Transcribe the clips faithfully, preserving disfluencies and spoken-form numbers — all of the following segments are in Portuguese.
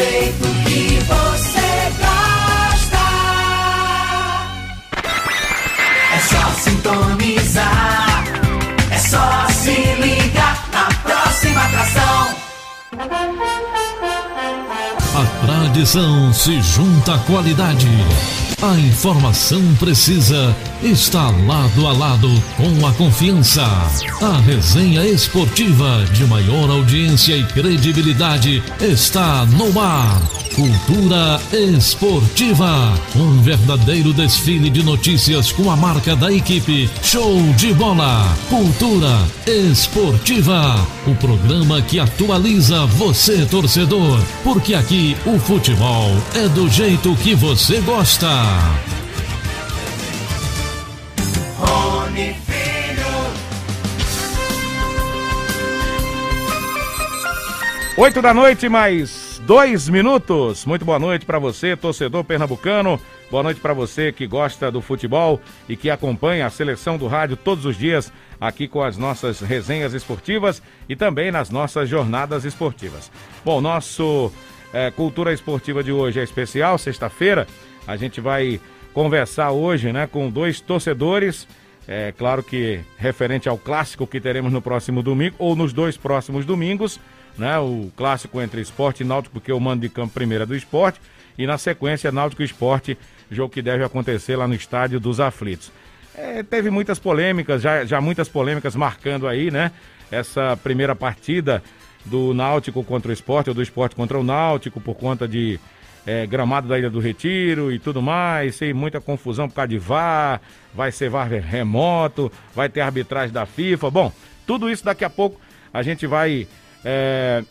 jeito que você gosta. É só sintonizar, é só se ligar na próxima atração. A tradição se junta à qualidade. A informação precisa está lado a lado com a confiança. A resenha esportiva de maior audiência e credibilidade está no ar. Cultura Esportiva, um verdadeiro desfile de notícias com a marca da equipe. Show de bola. Cultura Esportiva, o programa que atualiza você, torcedor, porque aqui o futebol é do jeito que você gosta. Rony Filho. Oito da noite, mais dois minutos. Muito boa noite para você, torcedor pernambucano. Boa noite para você que gosta do futebol e que acompanha a Seleção do Rádio todos os dias aqui com as nossas resenhas esportivas e também nas nossas jornadas esportivas. Bom, nosso é, Cultura Esportiva de hoje é especial, sexta-feira. A gente vai conversar hoje, né, com dois torcedores. É claro que referente ao clássico que teremos no próximo domingo ou nos dois próximos domingos, né, o clássico entre Sport e Náutico, porque o mando de campo primeiro é do Sport, e na sequência Náutico e Sport, jogo que deve acontecer lá no Estádio dos Aflitos. É, teve muitas polêmicas, já, já muitas polêmicas marcando aí, né, essa primeira partida do Náutico contra o Sport, ou do Sport contra o Náutico, por conta de é, gramado da Ilha do Retiro e tudo mais, sem muita confusão por causa de V A R, vai ser V A R remoto, vai ter arbitragem da FIFA. Bom, tudo isso daqui a pouco a gente vai É,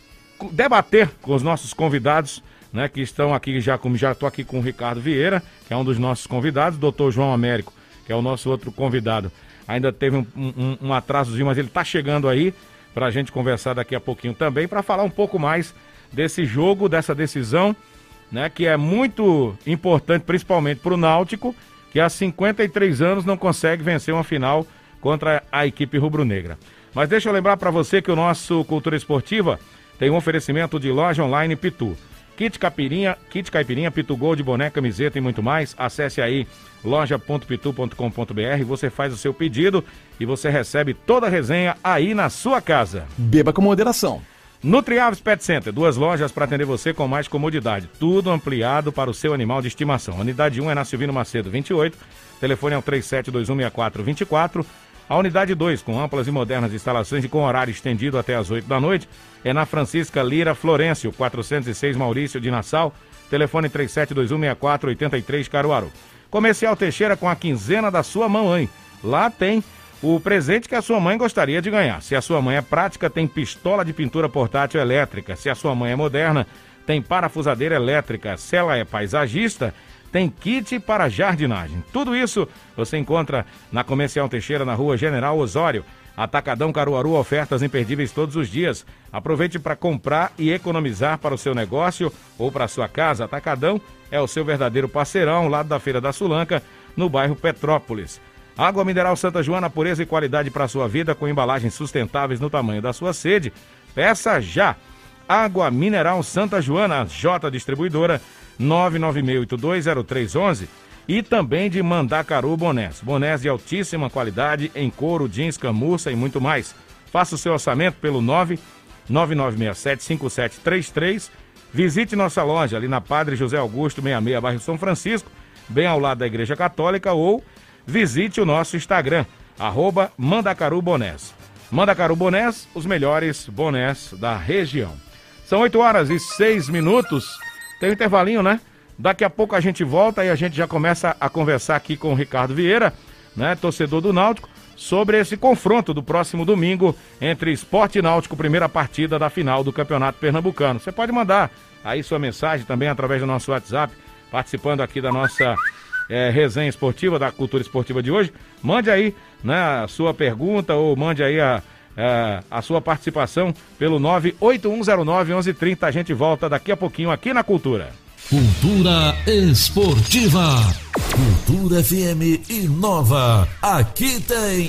debater com os nossos convidados, né, que estão aqui, já como já estou aqui com o Ricardo Vieira, que é um dos nossos convidados, doutor João Américo, que é o nosso outro convidado. Ainda teve um, um, um atrasozinho, mas ele está chegando aí para a gente conversar daqui a pouquinho também, para falar um pouco mais desse jogo, dessa decisão, né, que é muito importante, principalmente para o Náutico, que há cinquenta e três anos não consegue vencer uma final contra a equipe rubro-negra. Mas deixa eu lembrar para você que o nosso Cultura Esportiva tem um oferecimento de loja online Pitu. Kit Caipirinha, Kit Caipirinha, Pitu Gold, boné, camiseta e muito mais. Acesse aí loja ponto pitu ponto com ponto br, você faz o seu pedido e você recebe toda a resenha aí na sua casa. Beba com moderação. Nutriaves Pet Center, duas lojas para atender você com mais comodidade. Tudo ampliado para o seu animal de estimação. A unidade um é na Silvino Macedo vinte e oito, telefone é o três sete dois um seis quatro dois quatro. A unidade dois, com amplas e modernas instalações e com horário estendido até às oito da noite, é na Francisca Lira Florencio, quatrocentos e seis Maurício de Nassau, telefone três sete dois um seis quatro oito três Caruaru. Comercial Teixeira com a quinzena da sua mamãe. Lá tem o presente que a sua mãe gostaria de ganhar. Se a sua mãe é prática, tem pistola de pintura portátil elétrica. Se a sua mãe é moderna, tem parafusadeira elétrica. Se ela é paisagista, tem kit para jardinagem. Tudo isso você encontra na Comercial Teixeira, na Rua General Osório. Atacadão Caruaru, ofertas imperdíveis todos os dias. Aproveite para comprar e economizar para o seu negócio ou para a sua casa. Atacadão é o seu verdadeiro parceirão, ao lado da Feira da Sulanca, no bairro Petrópolis. Água Mineral Santa Joana, pureza e qualidade para a sua vida, com embalagens sustentáveis no tamanho da sua sede. Peça já! Água Mineral Santa Joana, J Distribuidora, nove nove seis oito dois zero três um um, e também de Mandacaru Bonés. Bonés de altíssima qualidade em couro, jeans, camurça e muito mais. Faça o seu orçamento pelo nove nove nove seis sete cinco sete três três. Visite nossa loja ali na Padre José Augusto sessenta e seis, bairro São Francisco, bem ao lado da Igreja Católica, ou visite o nosso Instagram, arroba Mandacaru Bonés. Mandacaru Bonés, os melhores bonés da região. São oito horas e seis minutos. Tem um intervalinho, né? Daqui a pouco a gente volta e a gente já começa a conversar aqui com o Ricardo Vieira, né, torcedor do Náutico, sobre esse confronto do próximo domingo entre Sport e Náutico, primeira partida da final do Campeonato Pernambucano. Você pode mandar aí sua mensagem também através do nosso WhatsApp, participando aqui da nossa é, resenha esportiva, da Cultura Esportiva de hoje. Mande aí, né, a sua pergunta ou mande aí a, a, a sua participação pelo nove oito um zero nove um um três zero. A gente volta daqui a pouquinho aqui na Cultura. Cultura Esportiva. Cultura F M inova. Aqui tem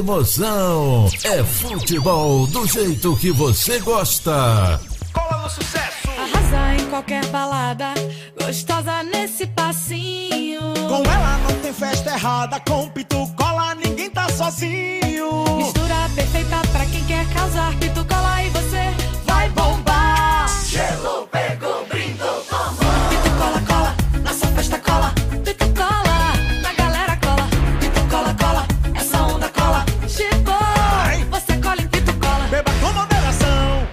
emoção. É futebol do jeito que você gosta. Cola no sucesso. Arrasar em qualquer qualquer balada, gostosa nesse passinho. Com ela não tem festa errada, com Pitu Cola ninguém tá sozinho. Mistura perfeita pra quem quer causar. Pitu Cola e você vai bombar. Gelou, pegou, brindou, tomou. Pitu Cola, cola, nossa festa cola. Pitu Cola, na galera cola. Pitu Cola, cola, essa onda cola. Chegou, você cola em Pitu Cola. Beba com moderação.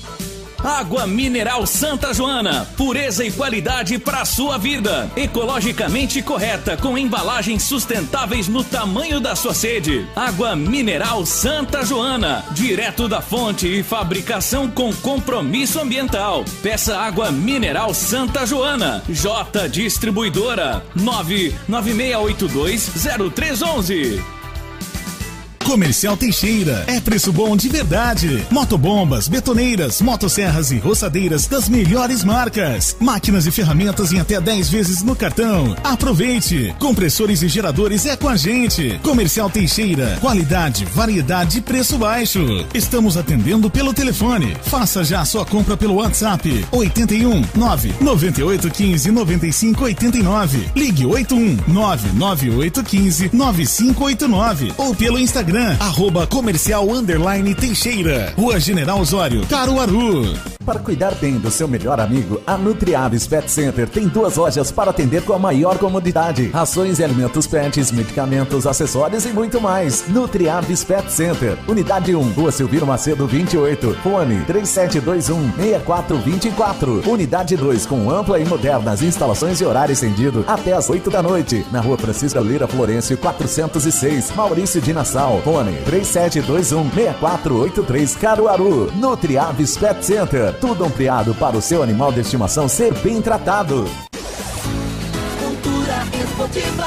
Água Mineral Santa Joana, pureza e qualidade para sua vida. Ecologicamente correta, com embalagens sustentáveis no tamanho da sua sede. Água Mineral Santa Joana, direto da fonte e fabricação com compromisso ambiental. Peça Água Mineral Santa Joana. J Distribuidora nove nove seis oito dois zero três um um. Comercial Teixeira, é preço bom de verdade. Motobombas, betoneiras, motosserras e roçadeiras das melhores marcas. Máquinas e ferramentas em até dez vezes no cartão. Aproveite! Compressores e geradores é com a gente. Comercial Teixeira, qualidade, variedade e preço baixo. Estamos atendendo pelo telefone. Faça já a sua compra pelo WhatsApp oito um nove nove oito um cinco nove cinco oito nove. Ligue oito um nove nove oito um cinco nove cinco oito nove ou pelo Instagram arroba comercial underline Teixeira, Rua General Osório, Caruaru. Para cuidar bem do seu melhor amigo, a Nutriaves Pet Center tem duas lojas para atender com a maior comodidade. Rações e alimentos pets, medicamentos, acessórios e muito mais. Nutriaves Pet Center, Unidade um, Rua Silvino Macedo vinte e oito, fone três sete dois um seis quatro dois quatro. Unidade dois, com ampla e modernas instalações e horário estendido até às oito da noite. Na Rua Francisca Lira Florencio quatrocentos e seis, Maurício de Nassau, fone três sete dois um seis quatro oito três, Caruaru. Nutriaves Pet Center, tudo ampliado para o seu animal de estimação ser bem tratado. Cultura esportiva.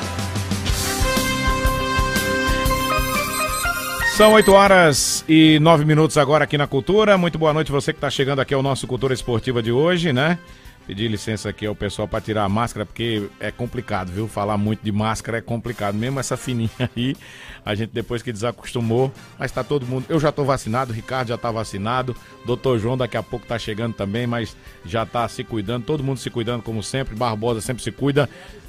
São oito horas e nove minutos agora aqui na Cultura. Muito boa noite você que está chegando aqui ao nosso Cultura Esportiva de hoje, né? Pedir licença aqui ao pessoal para tirar a máscara, porque é complicado, viu? Falar muito de máscara é complicado. Mesmo essa fininha aí, a gente depois que desacostumou, mas tá todo mundo... Eu já tô vacinado, o Ricardo já tá vacinado, doutor João daqui a pouco tá chegando também, mas já tá se cuidando, todo mundo se cuidando como sempre, Barbosa sempre se cuida.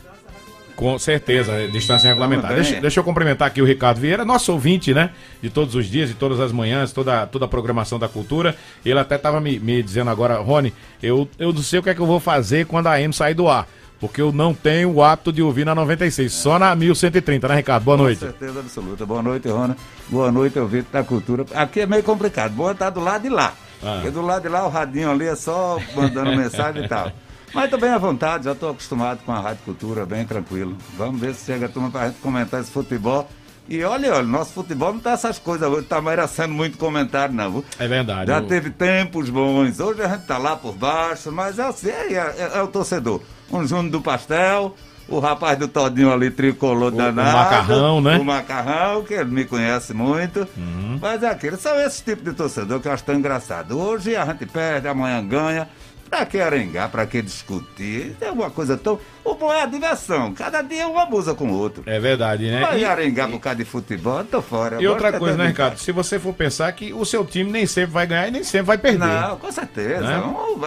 Com certeza, distância regulamentar. Deixa, deixa eu cumprimentar aqui o Ricardo Vieira, nosso ouvinte, né? De todos os dias, de todas as manhãs, toda, toda a programação da Cultura. Ele até estava me, me dizendo agora, Rony, eu, eu não sei o que é que eu vou fazer quando a A M sair do ar. Porque eu não tenho o hábito de ouvir na noventa e seis, só na mil cento e trinta, né, Ricardo? Boa noite. Com certeza absoluta. Boa noite, Rony. Boa noite, ouvinte da Cultura. Aqui é meio complicado. Bom estar do lado de lá. Ah. Porque do lado de lá o radinho ali é só mandando mensagem e tal. Mas estou bem à vontade, já estou acostumado com a Rádio Cultura, bem tranquilo. Vamos ver se chega a turma para a gente comentar esse futebol. E olha, olha, nosso futebol não tá essas coisas hoje, tá merecendo muito comentário, não. É verdade. Já eu... teve tempos bons, hoje a gente tá lá por baixo, mas é assim, é, é, é o torcedor. Um Júnior do Pastel, o rapaz do Todinho ali tricolor o, danado. O macarrão, né? O macarrão, que ele me conhece muito. Uhum. Mas é aquele, são esses tipos de torcedor que eu acho tão engraçado. Hoje a gente perde, amanhã ganha. Pra que arengar, pra que discutir? É uma coisa tão... O bom é a diversão. Cada dia um abusa com o outro. É verdade, né? Vai e, arengar e... por causa de futebol, eu tô fora. E outra coisa, né, Ricardo? Se você for pensar que o seu time nem sempre vai ganhar e nem sempre vai perder. Não, com certeza. Né?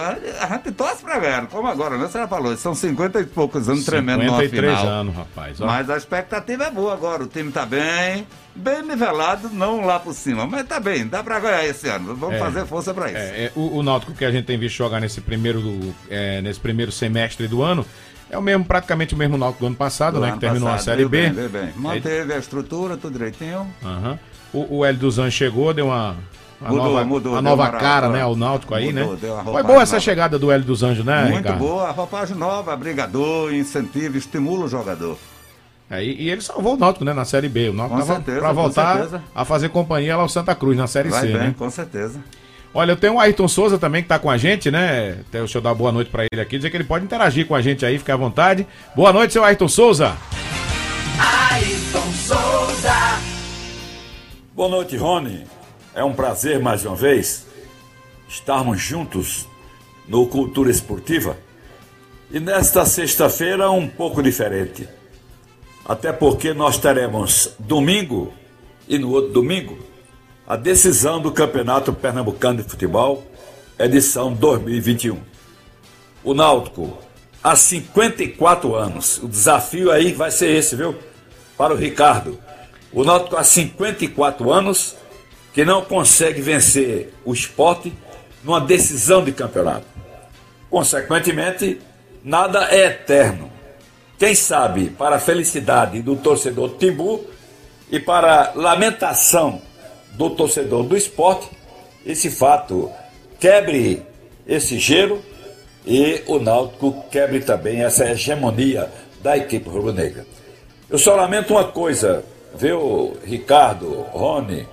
A gente torce pra ganhar. Como agora, né? Você já falou, são cinquenta e poucos anos tremendo numa final. cinquenta e três anos, rapaz. Ó. Mas a expectativa é boa agora. O time tá bem... Bem nivelado, não lá por cima, mas tá bem, dá pra ganhar esse ano, vamos é, fazer força pra isso. É, é, o, o Náutico que a gente tem visto jogar nesse primeiro, do, é, nesse primeiro semestre do ano, é o mesmo, praticamente o mesmo Náutico do ano passado, do né, ano que terminou passado, a Série B. Bem, bem. Manteve a estrutura, tudo direitinho. Uh-huh. O, o Hélio dos Anjos chegou, deu uma... A mudou, nova, mudou, a nova uma, cara, né, ao Náutico aí, mudou, né? Foi boa essa nova. Chegada do Hélio dos Anjos, né, Muito Ricardo? boa, a roupagem nova, abrigador, incentiva, estimula o jogador. É, e, e ele salvou o Náutico, né, na Série B. O Náutico com certeza, pra voltar certeza. a fazer companhia lá ao Santa Cruz, na Série Vai C, bem, né? com certeza. Olha, eu tenho o Ayrton Souza também que tá com a gente, né? Deixa eu dar boa noite pra ele aqui, dizer que ele pode interagir com a gente aí, fique à vontade. Boa noite, seu Ayrton Souza. Ayrton Souza. Boa noite, Rony. É um prazer mais uma vez estarmos juntos no Cultura Esportiva. E nesta sexta-feira um pouco diferente. Até porque nós teremos domingo e no outro domingo a decisão do Campeonato Pernambucano de Futebol, edição dois mil e vinte e um. o Náutico há cinquenta e quatro anos. O desafio aí vai ser esse, viu? Para o Ricardo. O Náutico há cinquenta e quatro anos que não consegue vencer o Sport numa decisão de campeonato. Consequentemente, nada é eterno. Quem sabe, para a felicidade do torcedor Timbu e para a lamentação do torcedor do Sport, esse fato quebre esse gelo e o Náutico quebre também essa hegemonia da equipe rubro-negra. Eu só lamento uma coisa, viu, Ricardo, Rony,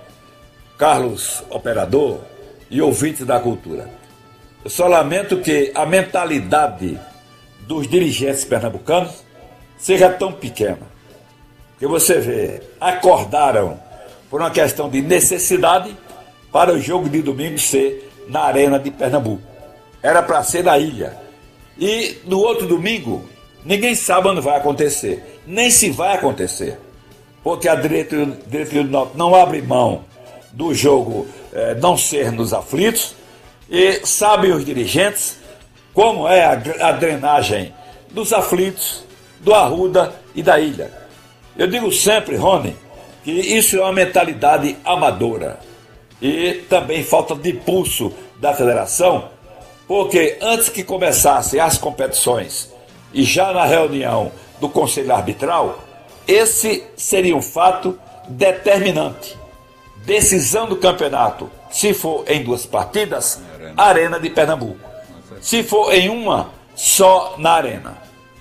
Carlos, operador e ouvintes da cultura. Eu só lamento que a mentalidade dos dirigentes pernambucanos seja tão pequena. Porque você vê, acordaram por uma questão de necessidade para o jogo de domingo ser na Arena de Pernambuco. Era para ser na ilha. E no outro domingo, ninguém sabe onde vai acontecer. Nem se vai acontecer. Porque a diretoria do Náutico não abre mão do jogo eh, não ser nos aflitos. E sabem os dirigentes como é a, a drenagem dos aflitos, do Arruda e da ilha. Eu digo sempre, Rony, que isso é uma mentalidade amadora. E também falta de impulso da federação, porque antes que começassem as competições e já na reunião do Conselho Arbitral, esse seria um fato determinante. Decisão do campeonato, se for em duas partidas, Arena de Pernambuco. Se for em uma, só na Arena.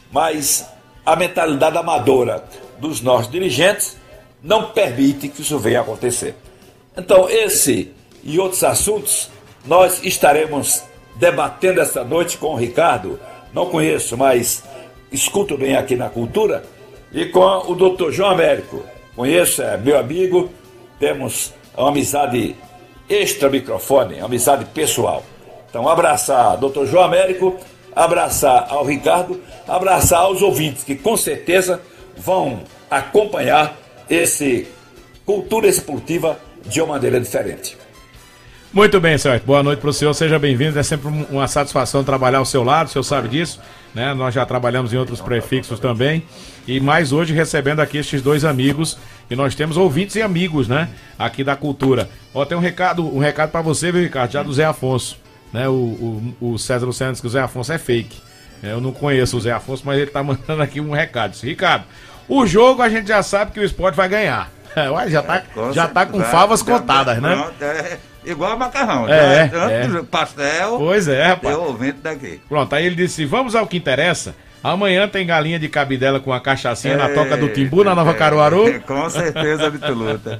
Mas a mentalidade amadora dos nossos dirigentes não permite que isso venha a acontecer. Então, esse e outros assuntos nós estaremos debatendo esta noite com o Ricardo. Não conheço, mas escuto bem aqui na Cultura. E com o doutor João Américo. Conheço, é meu amigo. Temos uma amizade extra-microfone, uma amizade pessoal. Então, abraçar doutor João Américo, abraçar ao Ricardo, abraçar aos ouvintes que com certeza vão acompanhar esse Cultura Esportiva de uma maneira diferente. Muito bem, certo. Boa noite para o senhor, seja bem-vindo. É sempre uma satisfação trabalhar ao seu lado, o senhor sabe disso, né? Nós já trabalhamos em outros prefixos também. E mais hoje recebendo aqui estes dois amigos, que nós temos ouvintes e amigos, né? Aqui da Cultura. Ó, tem um recado, um recado para você, viu, Ricardo? Já do Zé Afonso, né? O, o, o César Luciano disse que o Zé Afonso é fake. Eu não conheço o Zé Afonso, mas ele tá mandando aqui um recado. Disse, Ricardo, o jogo a gente já sabe que o Sport vai ganhar. Ué, já tá, é, já tá com favas já, contadas, já, né? Pronto, é igual macarrão. É, já, é. Pastel. Pois é, rapaz. Eu ouvinte daqui. Pronto, aí ele disse, vamos ao que interessa. Amanhã tem galinha de cabidela com a cachaçinha é, na toca do Timbu, na Nova é, Caruaru. É, com certeza absoluta.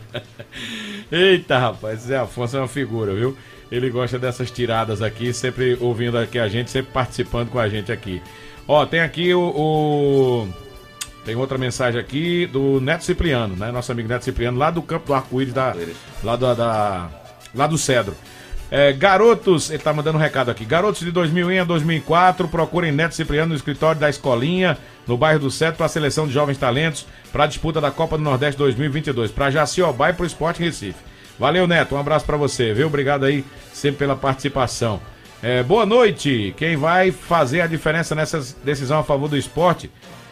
Eita, rapaz, Zé Afonso é uma figura, viu? Ele gosta dessas tiradas aqui, sempre ouvindo aqui a gente, sempre participando com a gente aqui. Ó, tem aqui o... o... Tem outra mensagem aqui do Neto Cipriano, né? Nosso amigo Neto Cipriano, lá do Campo do Arco-Íris, da, lá, da, da, lá do Cedro. É, garotos, ele tá mandando um recado aqui. Garotos de dois mil e um a dois mil e quatro, procurem Neto Cipriano no escritório da Escolinha, no bairro do Cedro, para a seleção de jovens talentos, para a disputa da Copa do Nordeste dois mil e vinte e dois, para Jaciobá e para o Sport Recife. Valeu, Neto, um abraço para você, viu? Obrigado aí sempre pela participação. É, boa noite. Quem vai fazer a diferença nessa decisão a favor do esporte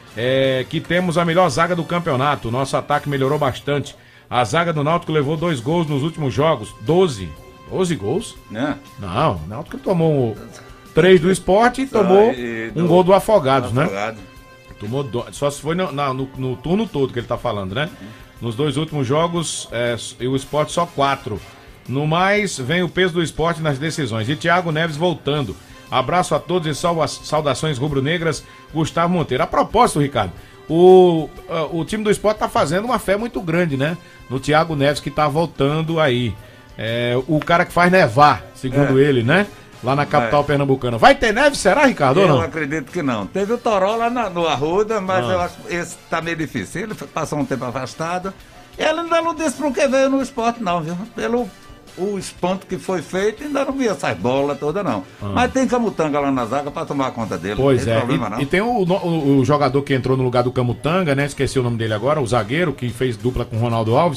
é que temos a melhor zaga do campeonato. Nosso ataque melhorou bastante. A zaga do Náutico levou dois gols nos últimos jogos. doze. doze gols? Não. Não, o Náutico tomou três do Esporte e tomou e do... um gol do Afogados, do né? Afogado. Tomou do... Só se foi no, na, no, no turno todo que ele tá falando, né? Uhum. Nos dois últimos jogos, é, o Esporte só quatro. No mais, vem o peso do Esporte nas decisões. E Thiago Neves voltando. Abraço a todos e saudações rubro-negras, Gustavo Monteiro. A propósito, Ricardo, o, o time do Sport tá fazendo uma fé muito grande, né? No Thiago Neves, que tá voltando aí. É, o cara que faz nevar, segundo é. ele, né? Lá na capital é. pernambucana. Vai ter neve, será, Ricardo? Eu ou não? acredito que não. Teve o Toró lá na, no Arruda, mas ah. eu acho que esse tá meio difícil. Ele passou um tempo afastado. Ele ainda não disse pro que veio no Sport, não, viu? Pelo... o espanto que foi feito, ainda não vi essas bolas todas, não. Ah. Mas tem Camutanga lá na zaga pra tomar conta dele. Pois não tem é. problema, e, não. E tem o, o, o jogador que entrou no lugar do Camutanga, né? Esqueci o nome dele agora, o zagueiro, que fez dupla com o Ronaldo Alves.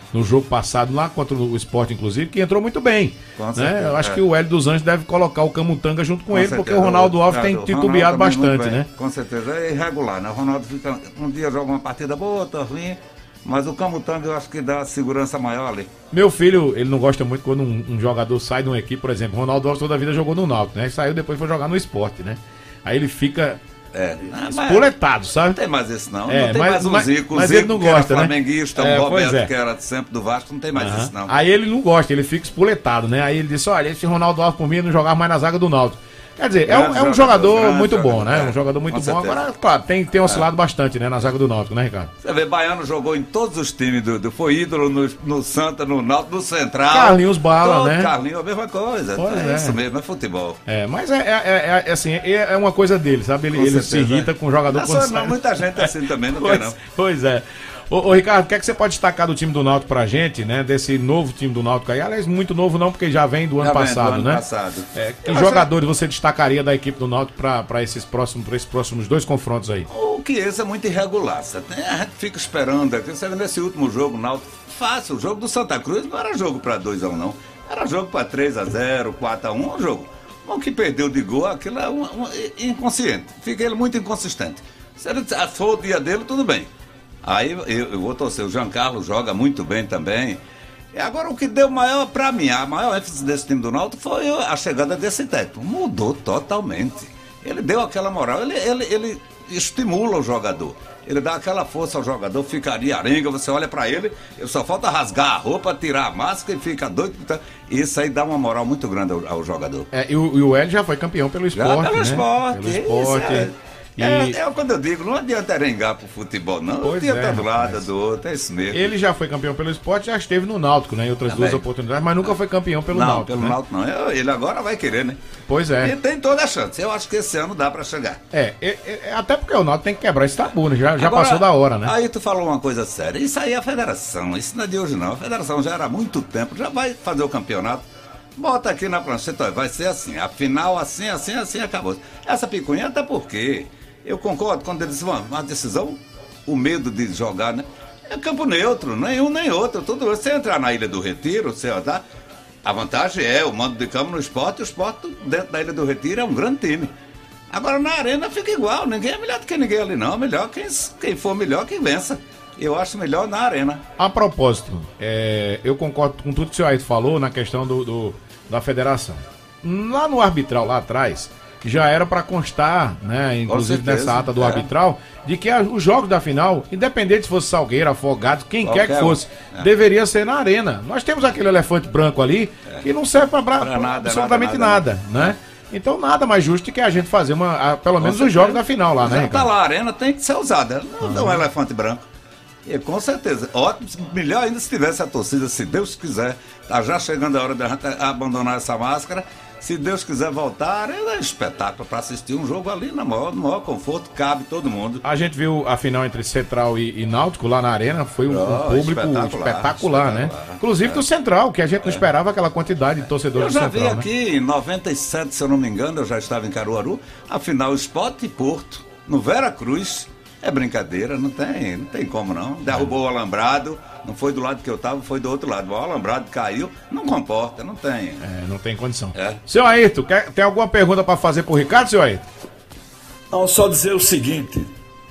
no jogo passado lá contra o Sport, inclusive, que entrou muito bem. Com certeza, né? Eu acho é. que o Hélio dos Anjos deve colocar o Camutanga junto com, com ele, certeza. porque o Ronaldo Alves é, tem o titubeado Ronaldo bastante, né? Com certeza, é irregular, né? O Ronaldo fica, um dia joga uma partida boa, outra ruim, mas o Camutanga eu acho que dá segurança maior ali. Meu filho, ele não gosta muito quando um, um jogador sai de uma equipe, por exemplo, o Ronaldo Alves toda a vida jogou no Náutico, né? Saiu depois foi jogar no Sport, né? Aí ele fica É, espoletado, sabe? Não tem mais isso não, É, não tem mas- mais um mas- Zico, o mas Zico ele não que era gosta, né? flamenguista, É, o pois Roberto é. que era sempre do Vasco, não tem mais Aham. isso não. Aí ele não gosta, ele fica espoletado, né? Aí ele disse, olha, esse Ronaldo Alves por mim não jogava mais na zaga do Náutico. Quer dizer, é um, Grande é um jogador, jogador grande muito bom, jogador, né? é, Um jogador muito com bom. certeza. Agora, claro, tem, tem oscilado bastante, né? Na zaga do Náutico, né, Ricardo? Você vê, Baiano jogou em todos os times, do, do, foi ídolo no, no Santa, no Náutico, no Central. Carlinhos Bala, todo né? Carlinhos, a mesma coisa. Pois é, é. isso mesmo, é futebol. É, mas é, é, é- é assim, é, é uma coisa dele, sabe? Ele, Com ele se certeza, irrita é. com o jogador Não, quando só- sai. não, muita gente é assim também, não Pois, quer não. pois é. Ô, ô, Ricardo, o que é que você pode destacar do time do Náutico pra gente, né? Desse novo time do Náutico aí? Aliás, muito novo não, porque já vem do ano Já vem do passado, ano né? passado. É, que Eu jogadores você destacaria da equipe do Náutico pra, pra esses próximos, pra esses próximos dois confrontos aí? O que esse é muito irregular. Você tem- a gente fica esperando aqui. Você vê nesse último jogo, o Náutico, fácil. O jogo do Santa Cruz não era jogo para dois a um, não. Era jogo para três a zero, quatro a um, um jogo. O que perdeu de gol, aquilo é um, um- inconsciente. Fica ele muito inconsistente. Se ele for o dia dele, tudo bem. Aí eu, eu vou torcer. O Giancarlo joga muito bem também. E agora o que deu maior para mim, a maior ênfase desse time do Náutico foi a chegada desse técnico. Mudou totalmente. Ele deu aquela moral, ele, ele, ele estimula o jogador. Ele dá aquela força ao jogador, fica ali arenga, você olha pra ele, ele só falta rasgar a roupa, tirar a máscara e fica doido. E isso aí dá uma moral muito grande ao, ao jogador. É, e o, e o Hélio já foi campeão pelo Já esporte, pelo né? esporte, Pelo isso esporte. é. E É, é quando eu digo, não adianta arengar pro futebol, não. Pois Pois é, é, do lado rapaz. do outro, é isso mesmo. ele já foi campeão pelo esporte, já esteve no Náutico, né? Em outras Também. duas oportunidades, mas nunca foi campeão pelo não, Náutico, pelo né? Náutico não. Eu- Ele agora vai querer, né? Pois é. E tem toda a chance. Eu acho que esse ano dá pra chegar. É, é, é, até porque o Náutico tem que quebrar esse tabu, né? Já, já Agora, passou da hora, né? Aí tu falou uma coisa séria. Isso aí é a federação. Isso não é de hoje, não. A federação já era há muito tempo. Já vai fazer o campeonato. Bota aqui na prancheta, ó, vai ser assim. A final, assim, assim, assim, acabou. Essa picuinha até porque eu concordo quando eles vão. Uma decisão, o medo de jogar, né? É campo neutro, nenhum nem outro. Tudo. Você entrar na Ilha do Retiro, você tá. A vantagem é o mando de campo no esporte. O esporte dentro da Ilha do Retiro é um grande time. Agora na arena fica igual. Ninguém é melhor do que ninguém ali, não. Melhor quem, quem for melhor que vença. Eu acho melhor na arena. A propósito, é, eu concordo com tudo que o senhor Ayrton falou na questão do, do- da federação. Lá no arbitral, lá atrás, já era para constar, né, inclusive certeza, nessa ata do é. arbitral, de que a- os jogos da final, independente se fosse Salgueiro, Afogados, quem Qualquer quer que um. fosse, É. deveria ser na arena. Nós temos aquele elefante branco ali que não serve para Pra nada, absolutamente nada, nada, nada, né? Então nada mais justo do que a gente fazer uma, a- pelo menos os certeza. jogos da final lá, né, Já tá Ricardo? lá, a arena tem que ser usada. Não dá um elefante branco. E com certeza. Ótimo, melhor ainda se tivesse a torcida, se Deus quiser. Tá já chegando a hora da gente abandonar essa máscara. Se Deus quiser voltar, é um espetáculo para assistir um jogo ali no maior, no maior conforto, cabe todo mundo. A gente viu a final entre Central e, e Náutico lá na arena, foi um, um Oh, público espetacular, espetacular, né? espetacular. Inclusive do Central, que a gente não esperava aquela quantidade de torcedores Eu do já Central, vi né? aqui em noventa e sete, se eu não me engano, eu já estava em Caruaru, a final Sport e Porto, no Vera Cruz. É brincadeira, não tem, não tem como não. Derrubou o alambrado, não foi do lado que eu estava, foi do outro lado. O alambrado caiu, não comporta, não tem. É, não tem condição. É. Seu Ayrton, quer, tem alguma pergunta para fazer pro Ricardo, seu Ayrton? Não, só dizer o seguinte: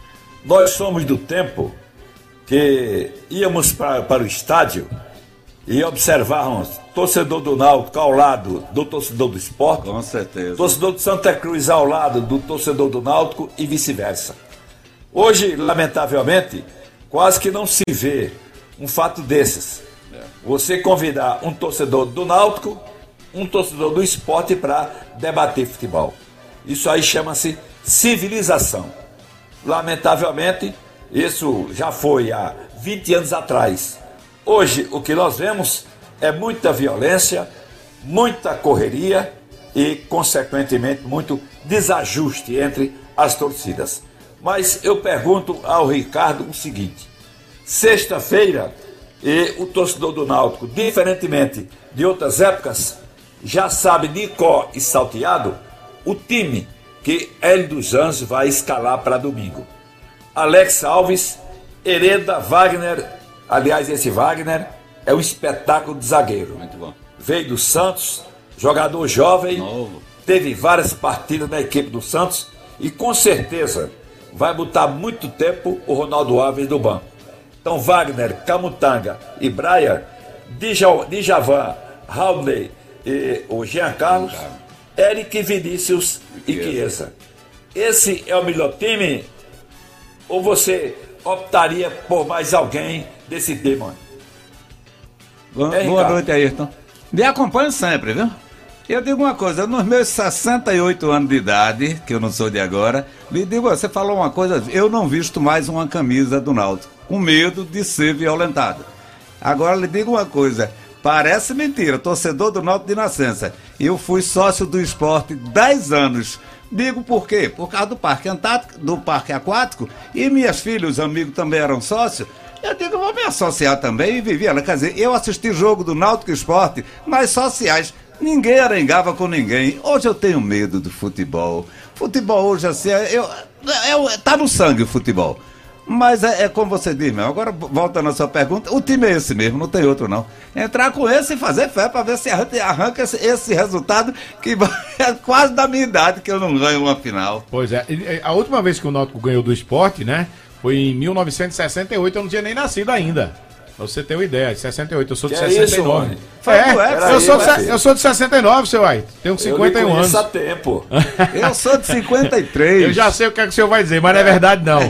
nós somos do tempo que íamos pra, para o estádio e observávamos torcedor do Náutico ao lado do torcedor do Sport, Com certeza. torcedor do Santa Cruz ao lado do torcedor do Náutico e vice-versa. Hoje, lamentavelmente, quase que não se vê um fato desses. Você convidar um torcedor do Náutico, um torcedor do Sport para debater futebol. Isso aí chama-se civilização. Lamentavelmente, isso já foi há vinte anos atrás. Hoje, o que nós vemos é muita violência, muita correria e, consequentemente, muito desajuste entre as torcidas. Mas eu pergunto ao Ricardo o seguinte: sexta-feira, e o torcedor do Náutico, diferentemente de outras épocas, já sabe de có e salteado o time que Hélio dos Anjos vai escalar para domingo. Alex Alves, Hereda, Wagner, aliás, esse Wagner, é um espetáculo de zagueiro. Muito bom. Veio do Santos, jogador jovem, Novo. teve várias partidas na equipe do Santos e com certeza vai botar muito tempo o Ronaldo Alves do banco. Então Wagner, Camutanga e Braia, Djavan, Raulney e o Jean Carlos, Eric, Vinícius e Chiesa. Esse é o melhor time? Ou você optaria por mais alguém desse time? Boa, É, boa Ricardo? noite, Ayrton. Me acompanho sempre, viu? Eu digo uma coisa, nos meus sessenta e oito anos de idade, que eu não sou de agora, me digo, você falou uma coisa, eu não visto mais uma camisa do Náutico, com medo de ser violentado. Agora lhe digo uma coisa, parece mentira, torcedor do Náutico de nascença. Eu fui sócio do esporte dez anos. Digo por quê? Por causa do parque antártico, do parque aquático, e minhas filhas, os amigos também eram sócios. Eu digo, vou me associar também e vivi ela. Quer dizer, eu assisti jogo do Náutico Esporte nas sociais. Ninguém arengava com ninguém. Hoje eu tenho medo do futebol. Futebol hoje, assim, é, eu, é, tá no sangue o futebol. Mas é, é como você diz, meu. Agora, voltando à sua pergunta, o time é esse mesmo, não tem outro não. Entrar com esse e fazer fé para ver se arranca, arranca esse, esse resultado que é quase da minha idade que eu não ganho uma final. Pois é, a última vez que o Náutico ganhou do esporte, né, foi em mil novecentos e sessenta e oito, eu não tinha nem nascido ainda. Pra você ter uma ideia, de sessenta e oito, eu sou de Que é sessenta e nove. isso, é, Era eu, aí, sou de, meu se- filho. eu sou de sessenta e nove, seu Ayrton. Tenho cinquenta e um eu anos. há tempo. Eu sou de cinquenta e três. Eu já sei o que, é que o senhor vai dizer, mas não é verdade, não.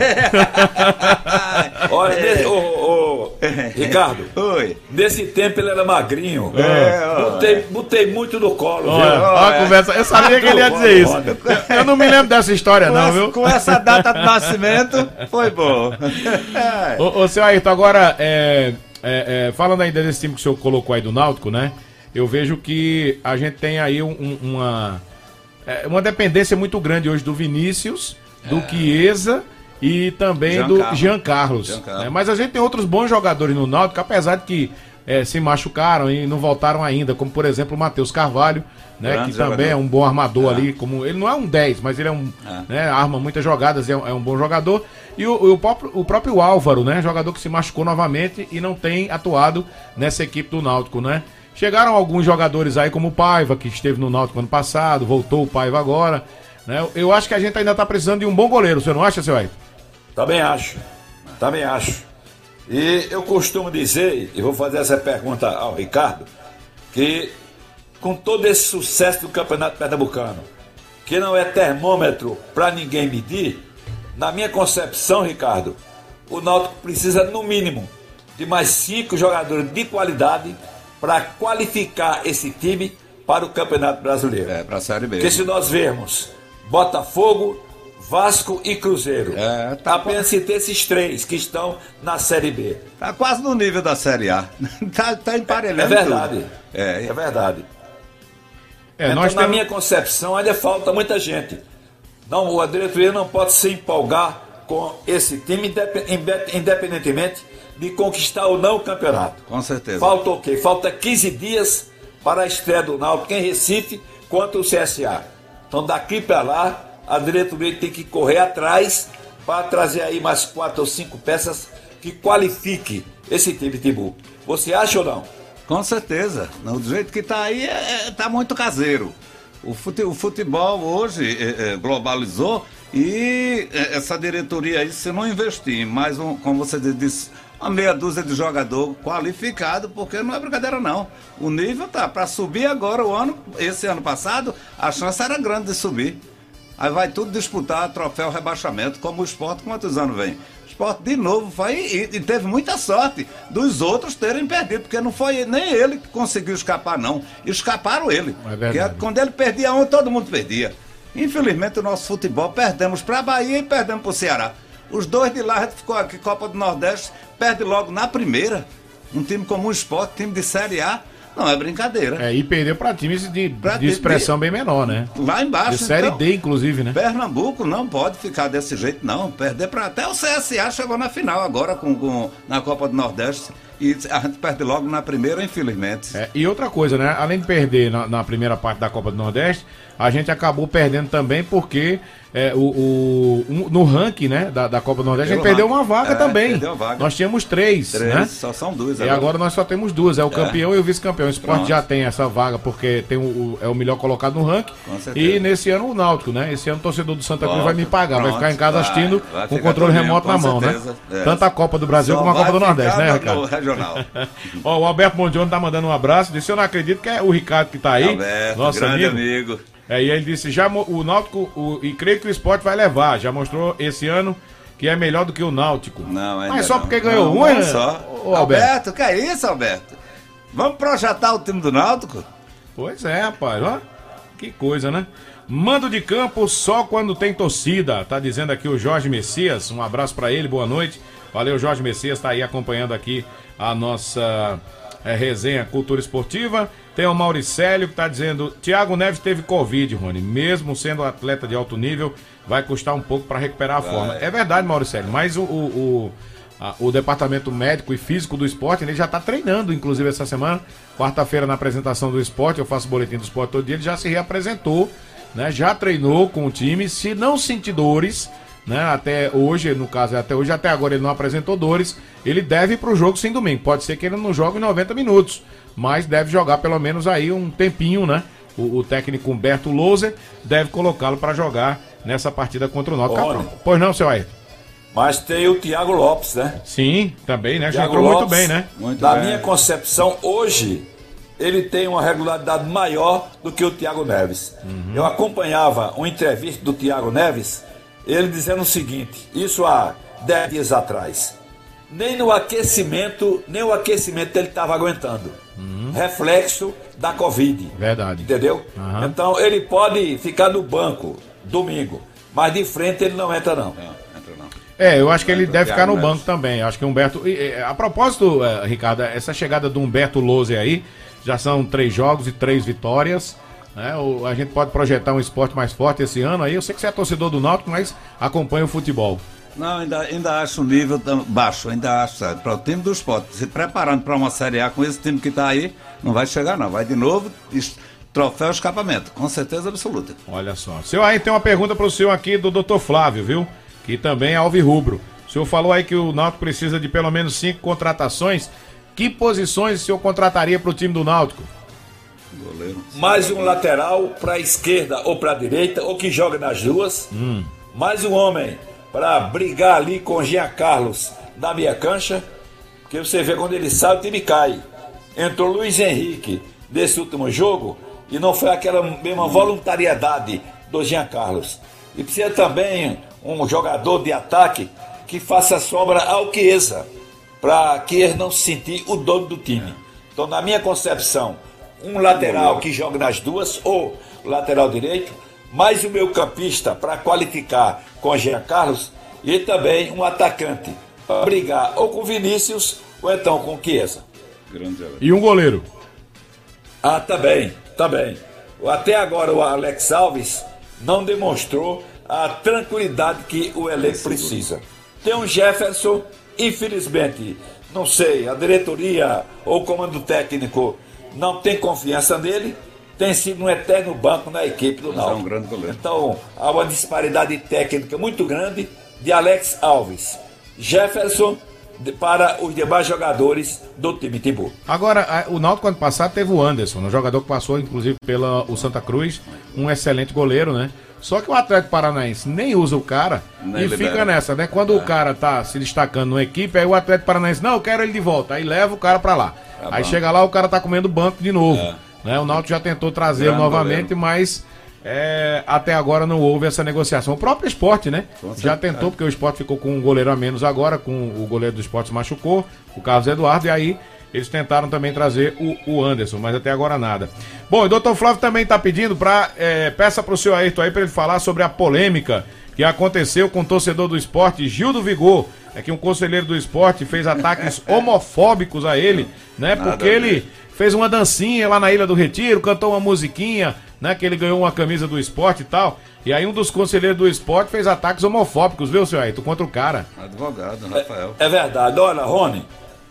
Olha, nesse, ô, ô, Ricardo, Oi. nesse tempo ele era magrinho. É, ó. botei, botei muito no colo, Olha, viu? olha a conversa. Eu sabia que ele ia dizer isso. Eu não me lembro dessa história, Com, não, essa, viu? com essa data de nascimento, foi bom. Ô, ô, seu Ayrton, agora, é, é, é, falando ainda desse time que o senhor colocou aí do Náutico, né? Eu vejo que a gente tem aí um- um- uma, é, uma dependência muito grande hoje do Vinícius, do Chiesa e também Jean do Carlos. Jean Carlos. Jean Carlos. né? Mas a gente tem outros bons jogadores no Náutico, apesar de que é, se machucaram e não voltaram ainda, como por exemplo o Matheus Carvalho, né, Grande que também jogador. é um bom armador ali, como ele não é um dez, mas ele é um, É. né, arma muitas jogadas, é um, é um bom jogador. E o, o próprio, o próprio Álvaro, né, jogador que se machucou novamente e não tem atuado nessa equipe do Náutico, né? Chegaram alguns jogadores aí como o Paiva, que esteve no Náutico ano passado, voltou o Paiva agora, né? Eu acho que a gente ainda tá precisando de um bom goleiro, você não acha, seu Ayrton? Também acho. Também acho. E eu costumo dizer, e vou fazer essa pergunta ao Ricardo, que com todo esse sucesso do Campeonato Pernambucano, que não é termômetro para ninguém medir, na minha concepção, Ricardo, o Náutico precisa, no mínimo, de mais cinco jogadores de qualidade para qualificar esse time para o Campeonato Brasileiro. É, pra Série B. Porque se nós vermos Botafogo, Vasco e Cruzeiro, É, tá apenas se ter esses três que estão na Série B. Tá quase no nível da Série A. tá, tá emparelhando É verdade. tudo. É, É verdade. É, então, nós na temos... minha concepção, ainda falta muita gente. Não, a diretoria não pode se empolgar com esse time, indep- indep- independentemente de conquistar ou não o campeonato. com certeza. Falta o quê? Falta quinze dias para a estreia do Náutico em Recife contra o C S A. Então, daqui para lá, a diretoria tem que correr atrás para trazer aí mais quatro ou cinco peças que qualifique esse time de Timbu. Você acha ou não? Com certeza. Não, do jeito que tá aí, é, é- tá muito caseiro. O, fute- o futebol hoje é, é, globalizou e é, essa diretoria aí, se não investir em mais um, como você disse, uma meia dúzia de jogador qualificado, porque não é brincadeira não. O nível tá para subir agora o ano, esse ano passado, a chance era grande de subir. Aí vai tudo disputar troféu rebaixamento, como o Sport quantos anos vem. O Sport de novo foi e, e teve muita sorte dos outros terem perdido, porque não foi nem ele que conseguiu escapar não, escaparam ele. É verdade. Porque quando ele perdia um, todo mundo perdia. Infelizmente o nosso futebol perdemos para a Bahia e perdemos para o Ceará. Os dois de lá, a gente ficou aqui, Copa do Nordeste, perde logo na primeira. Um time como o Sport, time de Série A, não é brincadeira. É, e perdeu para times de, Pra de ti- expressão bem menor, né? Lá embaixo, De Série então, D, inclusive, né? Pernambuco não pode ficar desse jeito, não. Perder para até o C S A chegou na final agora com, com- na Copa do Nordeste. e a gente perde logo na primeira, infelizmente. É, e outra coisa, né? Além de perder na, na primeira parte da Copa do Nordeste, a gente acabou perdendo também porque é, o, o, um, no ranking, né, da, da Copa do Nordeste, Pelo a gente perdeu ranking. uma vaga É, também. perdeu a vaga. Nós tínhamos três, Três, né? só são duas E agora. agora nós só temos duas, é o campeão e o vice-campeão. O Sport Pronto. já tem essa vaga porque tem o, o- é o melhor colocado no ranking. Com certeza. E nesse ano o Náutico, né? Esse ano o torcedor do Santa Cruz Volta, vai me pagar, vai pronto, ficar em casa vai, assistindo vai com o ficar controle tudinho, remoto com na mão, certeza, né? é. Tanto a Copa do Brasil Só como a Copa vai do Nordeste, ficar né, no- Ricardo? no regional. Ó, o Alberto Mondione tá mandando um abraço, disse, eu não acredito que é o Ricardo que tá aí, Alberto, nosso grande amigo. amigo. É, e ele disse, já mo- o Náutico, o- e creio que o Sport vai levar, já mostrou esse ano que é melhor do que o Náutico. Não, ainda Mas só não. porque ganhou Não, um, não é? só. Ô, Alberto. Alberto, que é isso, Alberto? Vamos projetar o time do Náutico? Pois é, rapaz, ó. Que coisa, né? Mando de campo só quando tem torcida, tá dizendo aqui o Jorge Messias. Um abraço pra ele, boa noite. Valeu, Jorge Messias, tá aí acompanhando aqui a nossa é, resenha Cultura Esportiva. Tem o Mauricélio que tá dizendo: Thiago Neves teve Covid, Rony. Mesmo sendo atleta de alto nível, vai custar um pouco pra recuperar a Vai. forma. É verdade, Mauricélio, mas o. o, o a- o departamento médico e físico do esporte, ele já está treinando, inclusive essa semana, quarta-feira na apresentação do esporte, eu faço o boletim do esporte todo dia, ele já se reapresentou, né, já treinou com o time, se não sentir dores, né, até hoje, no caso até hoje, até agora ele não apresentou dores, ele deve ir para o jogo sem domingo, pode ser que ele não jogue em noventa minutos, mas deve jogar pelo menos aí um tempinho, né, o, o técnico Humberto Louser deve colocá-lo para jogar nessa partida contra o Náutico. Olha. Pois não, seu Ayrton? Mas tem o Thiago Lopes, né? Sim, também, né? Já Thiago entrou muito Lopes, bem, né? Muito Na bem. minha concepção, hoje, ele tem uma regularidade maior do que o Thiago Neves. Eu acompanhava uma entrevista do Thiago Neves, ele dizendo o seguinte, isso há dez dias atrás. Nem no aquecimento, nem o aquecimento ele estava aguentando. Reflexo da Covid. Verdade. Entendeu? Aham. Então ele pode ficar no banco domingo, mas de frente ele não entra não. Não, entra não. É, eu acho que ele Entra o deve ficar Thiago no Neves. banco também. Acho que o Humberto. e, e, A propósito, eh, Ricardo, essa chegada do Humberto Louser aí, já são três jogos e três vitórias. Né? O- a gente pode projetar um esporte mais forte esse ano aí. Eu sei que você é torcedor do Náutico, mas acompanha o futebol. Não, ainda, ainda acho o nível tão baixo, ainda acho, sabe? Para o time do esporte, se preparando para uma Série A com esse time que está aí, não vai chegar não, vai de novo, es- troféu escapamento, com certeza absoluta. Olha só. Seu aí tem uma pergunta pro senhor aqui do doutor Flávio, viu? Que também é alvirrubro. O senhor falou aí que o Náutico precisa de pelo menos cinco contratações. Que posições o senhor contrataria pro time do Náutico? Goleiro. Mais um lateral para a esquerda ou para a direita, ou que joga nas duas. Mais um homem para brigar ali com o Jean Carlos na minha cancha. Porque você vê quando ele sai, o time cai. Entrou Luiz Henrique nesse último jogo e não foi aquela mesma voluntariedade do Jean Carlos. E precisa também um jogador de ataque que faça sombra ao Chiesa, para que ele não se sentir o dono do time. Então, na minha concepção, um lateral que joga nas duas, ou lateral direito, mais o meu campista para qualificar com o Jean Carlos, e também um atacante para brigar ou com o Vinícius ou então com o Chiesa. Grande jogador. E um goleiro? Ah, tá bem, tá bem. Até agora o Alex Alves não demonstrou a tranquilidade que o elenco precisa. Tem um Jefferson, infelizmente, não sei, a diretoria ou o comando técnico não tem confiança nele, tem sido um eterno banco na equipe do Mas é Náutico. um grande goleiro. Então, há uma disparidade técnica muito grande de Alex Alves, Jefferson, de- para os demais jogadores do time Timbu. Agora, a- o Náutico ano passado teve o Anderson, um jogador que passou, inclusive, pela o Santa Cruz, um excelente goleiro, né? Só que o Atlético Paranaense nem usa o cara Nem e libera. fica nessa, né? Quando o cara tá se destacando numa equipe, aí o Atlético Paranaense, não, eu quero ele de volta. Aí leva o cara pra lá. Tá aí bom. chega lá, o cara tá comendo banco de novo. É. Né? O Náutico já tentou trazê-lo Grande novamente, goleiro. mas é, até agora não houve essa negociação. O próprio esporte, né? Com Já certeza. tentou, porque o esporte ficou com um goleiro a menos agora, com o goleiro do esporte se machucou, o Carlos Eduardo, e aí eles tentaram também trazer o, o Anderson, mas até agora nada. Bom, e o doutor Flávio também está pedindo para é, peça para o senhor Ayrton aí para ele falar sobre a polêmica que aconteceu com o torcedor do esporte, Gil do Vigor. É que um conselheiro do esporte fez ataques homofóbicos a ele, né? Nada Porque a ver. ele fez uma dancinha lá na Ilha do Retiro, cantou uma musiquinha, né? Que ele ganhou uma camisa do esporte e tal. E aí um dos conselheiros do esporte fez ataques homofóbicos, viu, senhor Ayrton, contra o cara. Advogado, Rafael. É verdade. Olha, Rony,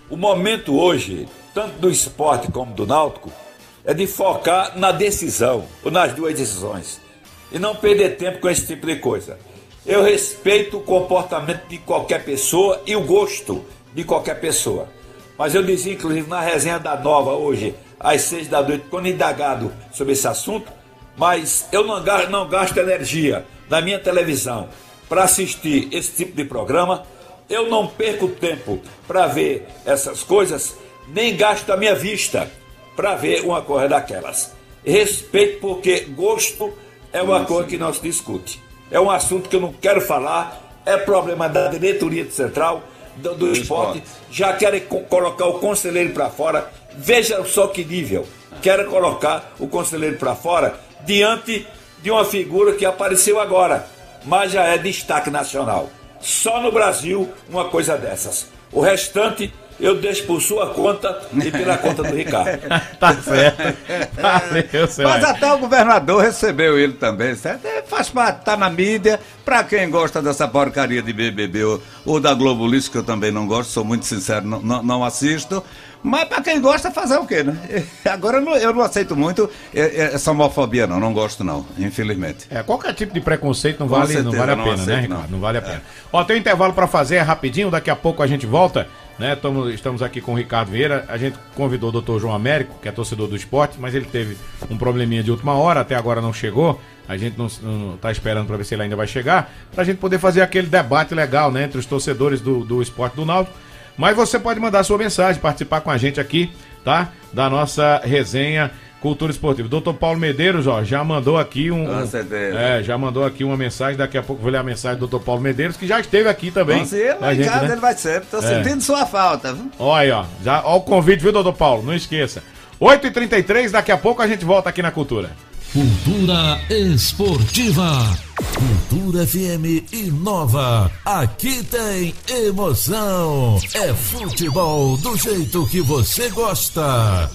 O momento hoje, tanto do esporte como do náutico, é de focar na decisão, ou nas duas decisões, e não perder tempo com esse tipo de coisa. Eu respeito o comportamento de qualquer pessoa e o gosto de qualquer pessoa. Mas eu dizia, inclusive, na resenha da Nova hoje, às seis da noite, quando indagado sobre esse assunto, mas eu não gasto, não gasto energia na minha televisão para assistir esse tipo de programa, eu não perco tempo para ver essas coisas, nem gasto a minha vista para ver uma coisa daquelas. Respeito, porque gosto é uma coisa que não se discute. É um assunto que eu não quero falar, é problema da diretoria do Central, do, do esporte, já querem co- colocar o conselheiro para fora. Veja só que nível, querem colocar o conselheiro para fora diante de uma figura que apareceu agora, mas já é destaque nacional. Só no Brasil uma coisa dessas. O restante eu deixo por sua conta e pela conta do Ricardo. Tá certo. Valeu, seu Mas Ed. até o governador recebeu ele também, certo? É, faz parte, tá na mídia. Pra quem gosta dessa porcaria de B B B ou, ou da Globo Lixo, que eu também não gosto, sou muito sincero, não, não, não assisto. Mas pra quem gosta, fazer o quê, né? Agora eu não, eu não aceito muito essa homofobia, não. Não gosto, não, infelizmente. É, qualquer tipo de preconceito não Com vale, não certeza, vale a não pena, aceito, né, Ricardo? Não, não. vale a pena. Ó, tem um intervalo pra fazer, é rapidinho, daqui a pouco a gente volta, né? Tamo, estamos aqui com o Ricardo Vieira. A gente convidou o doutor João Américo, que é torcedor do esporte, mas ele teve um probleminha de última hora, até agora não chegou. A gente não, não tá esperando pra ver se ele ainda vai chegar, pra gente poder fazer aquele debate legal, né, entre os torcedores do, do esporte do Náutico. Mas você pode mandar sua mensagem, participar com a gente aqui, tá? Da nossa resenha Cultura Esportiva. Doutor Paulo Medeiros, ó, já mandou aqui um. Com certeza. É, já mandou aqui uma mensagem. Daqui a pouco eu vou ler a mensagem do doutor Paulo Medeiros, que já esteve aqui também. Se ele com lá a em gente, casa, né? ele vai sempre. Tô É. sentindo sua falta, viu? Olha aí, ó. Já, ó o convite, viu, doutor Paulo? Não esqueça. oito e trinta e três, daqui a pouco a gente volta aqui na Cultura. Cultura Esportiva. Cultura F M inova. Aqui tem emoção. É futebol do jeito que você gosta.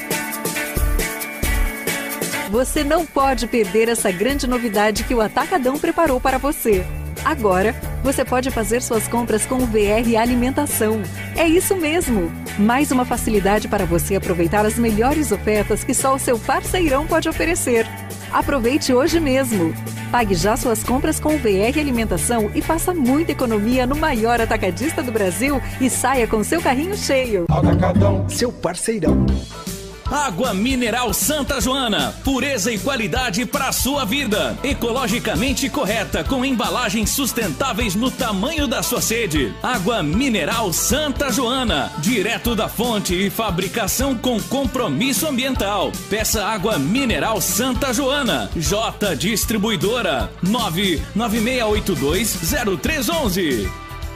Você não pode perder essa grande novidade que o Atacadão preparou para você. Agora, você pode fazer suas compras com o V R Alimentação. É isso mesmo! Mais uma facilidade para você aproveitar as melhores ofertas que só o seu parceirão pode oferecer. Aproveite hoje mesmo. Pague já suas compras com o V R Alimentação e faça muita economia no maior atacadista do Brasil e saia com seu carrinho cheio. Atacadão, seu parceirão. Água Mineral Santa Joana, pureza e qualidade para sua vida. Ecologicamente correta, com embalagens sustentáveis no tamanho da sua sede. Água Mineral Santa Joana, direto da fonte e fabricação com compromisso ambiental. Peça Água Mineral Santa Joana. J Distribuidora, nove nove seis oito dois zero três um um.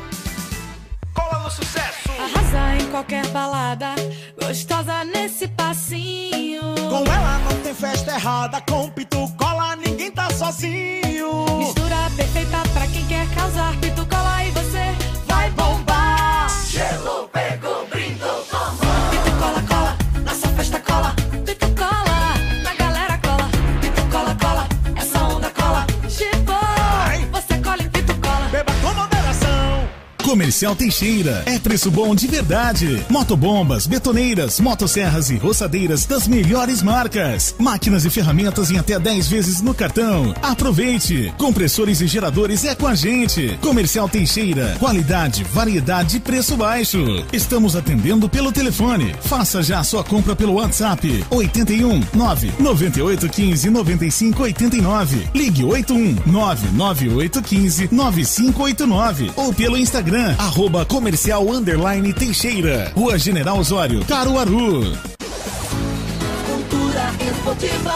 Cola no sucesso. Arrasa em qualquer balada, gostosa nesse passinho. Com ela não tem festa errada, com Pitu Cola ninguém tá sozinho. Mistura perfeita pra quem quer causar. Pitu Cola e você vai bombar. Gelo pegou, brindou, tomou. Pitu Cola, cola, nossa festa cola. Pitu Cola, na galera cola. Pitu Cola, cola, essa onda cola. Chegou, você cola em Pitu Cola. Beba com moderação. Comercial Teixeira, é preço bom de verdade. Motobombas, betoneiras, motosserras e roçadeiras das melhores marcas. Máquinas e ferramentas em até dez vezes no cartão. Aproveite! Compressores e geradores é com a gente. Comercial Teixeira, qualidade, variedade e preço baixo. Estamos atendendo pelo telefone. Faça já a sua compra pelo WhatsApp oito um nove nove oito um cinco nove cinco oito nove. Ligue oito um nove nove oito um cinco nove cinco oito nove ou pelo Instagram arroba comercial underline Teixeira, Rua General Osório, Caruaru. Cultura esportiva.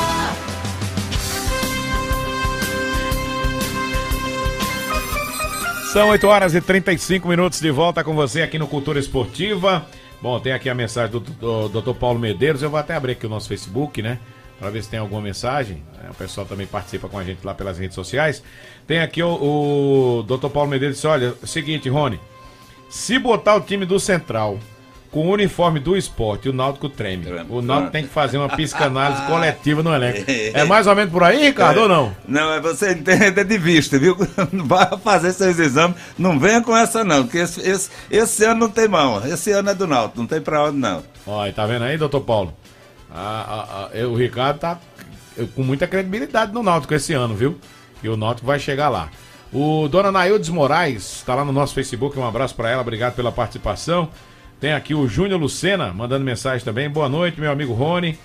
São oito horas e trinta e cinco minutos de volta com você aqui no Cultura Esportiva. Bom, tem aqui a mensagem do, do, do doutor Paulo Medeiros. Eu vou até abrir aqui o nosso Facebook, né? Para ver se tem alguma mensagem. O pessoal também participa com a gente lá pelas redes sociais. Tem aqui o, o doutor Paulo Medeiros disse, olha, é o seguinte, Rony, se botar o time do Central com o uniforme do esporte, o Náutico treme. O Náutico tem que fazer uma psicanálise coletiva no elenco. É mais ou menos por aí, Ricardo, é, ou não? Não, é você entende de vista, viu? Vai fazer seus exames, não venha com essa não, porque esse, esse, esse ano não tem mão, esse ano é do Náutico, não tem pra onde não. Olha, tá vendo aí, doutor Paulo? Ah, ah, ah, o Ricardo tá com muita credibilidade no Náutico esse ano, viu? E o Náutico vai chegar lá. O Dona Naildes Moraes tá lá no nosso Facebook, um abraço pra ela, obrigado pela participação. Tem aqui o Júnior Lucena mandando mensagem também. Boa noite, meu amigo Rony.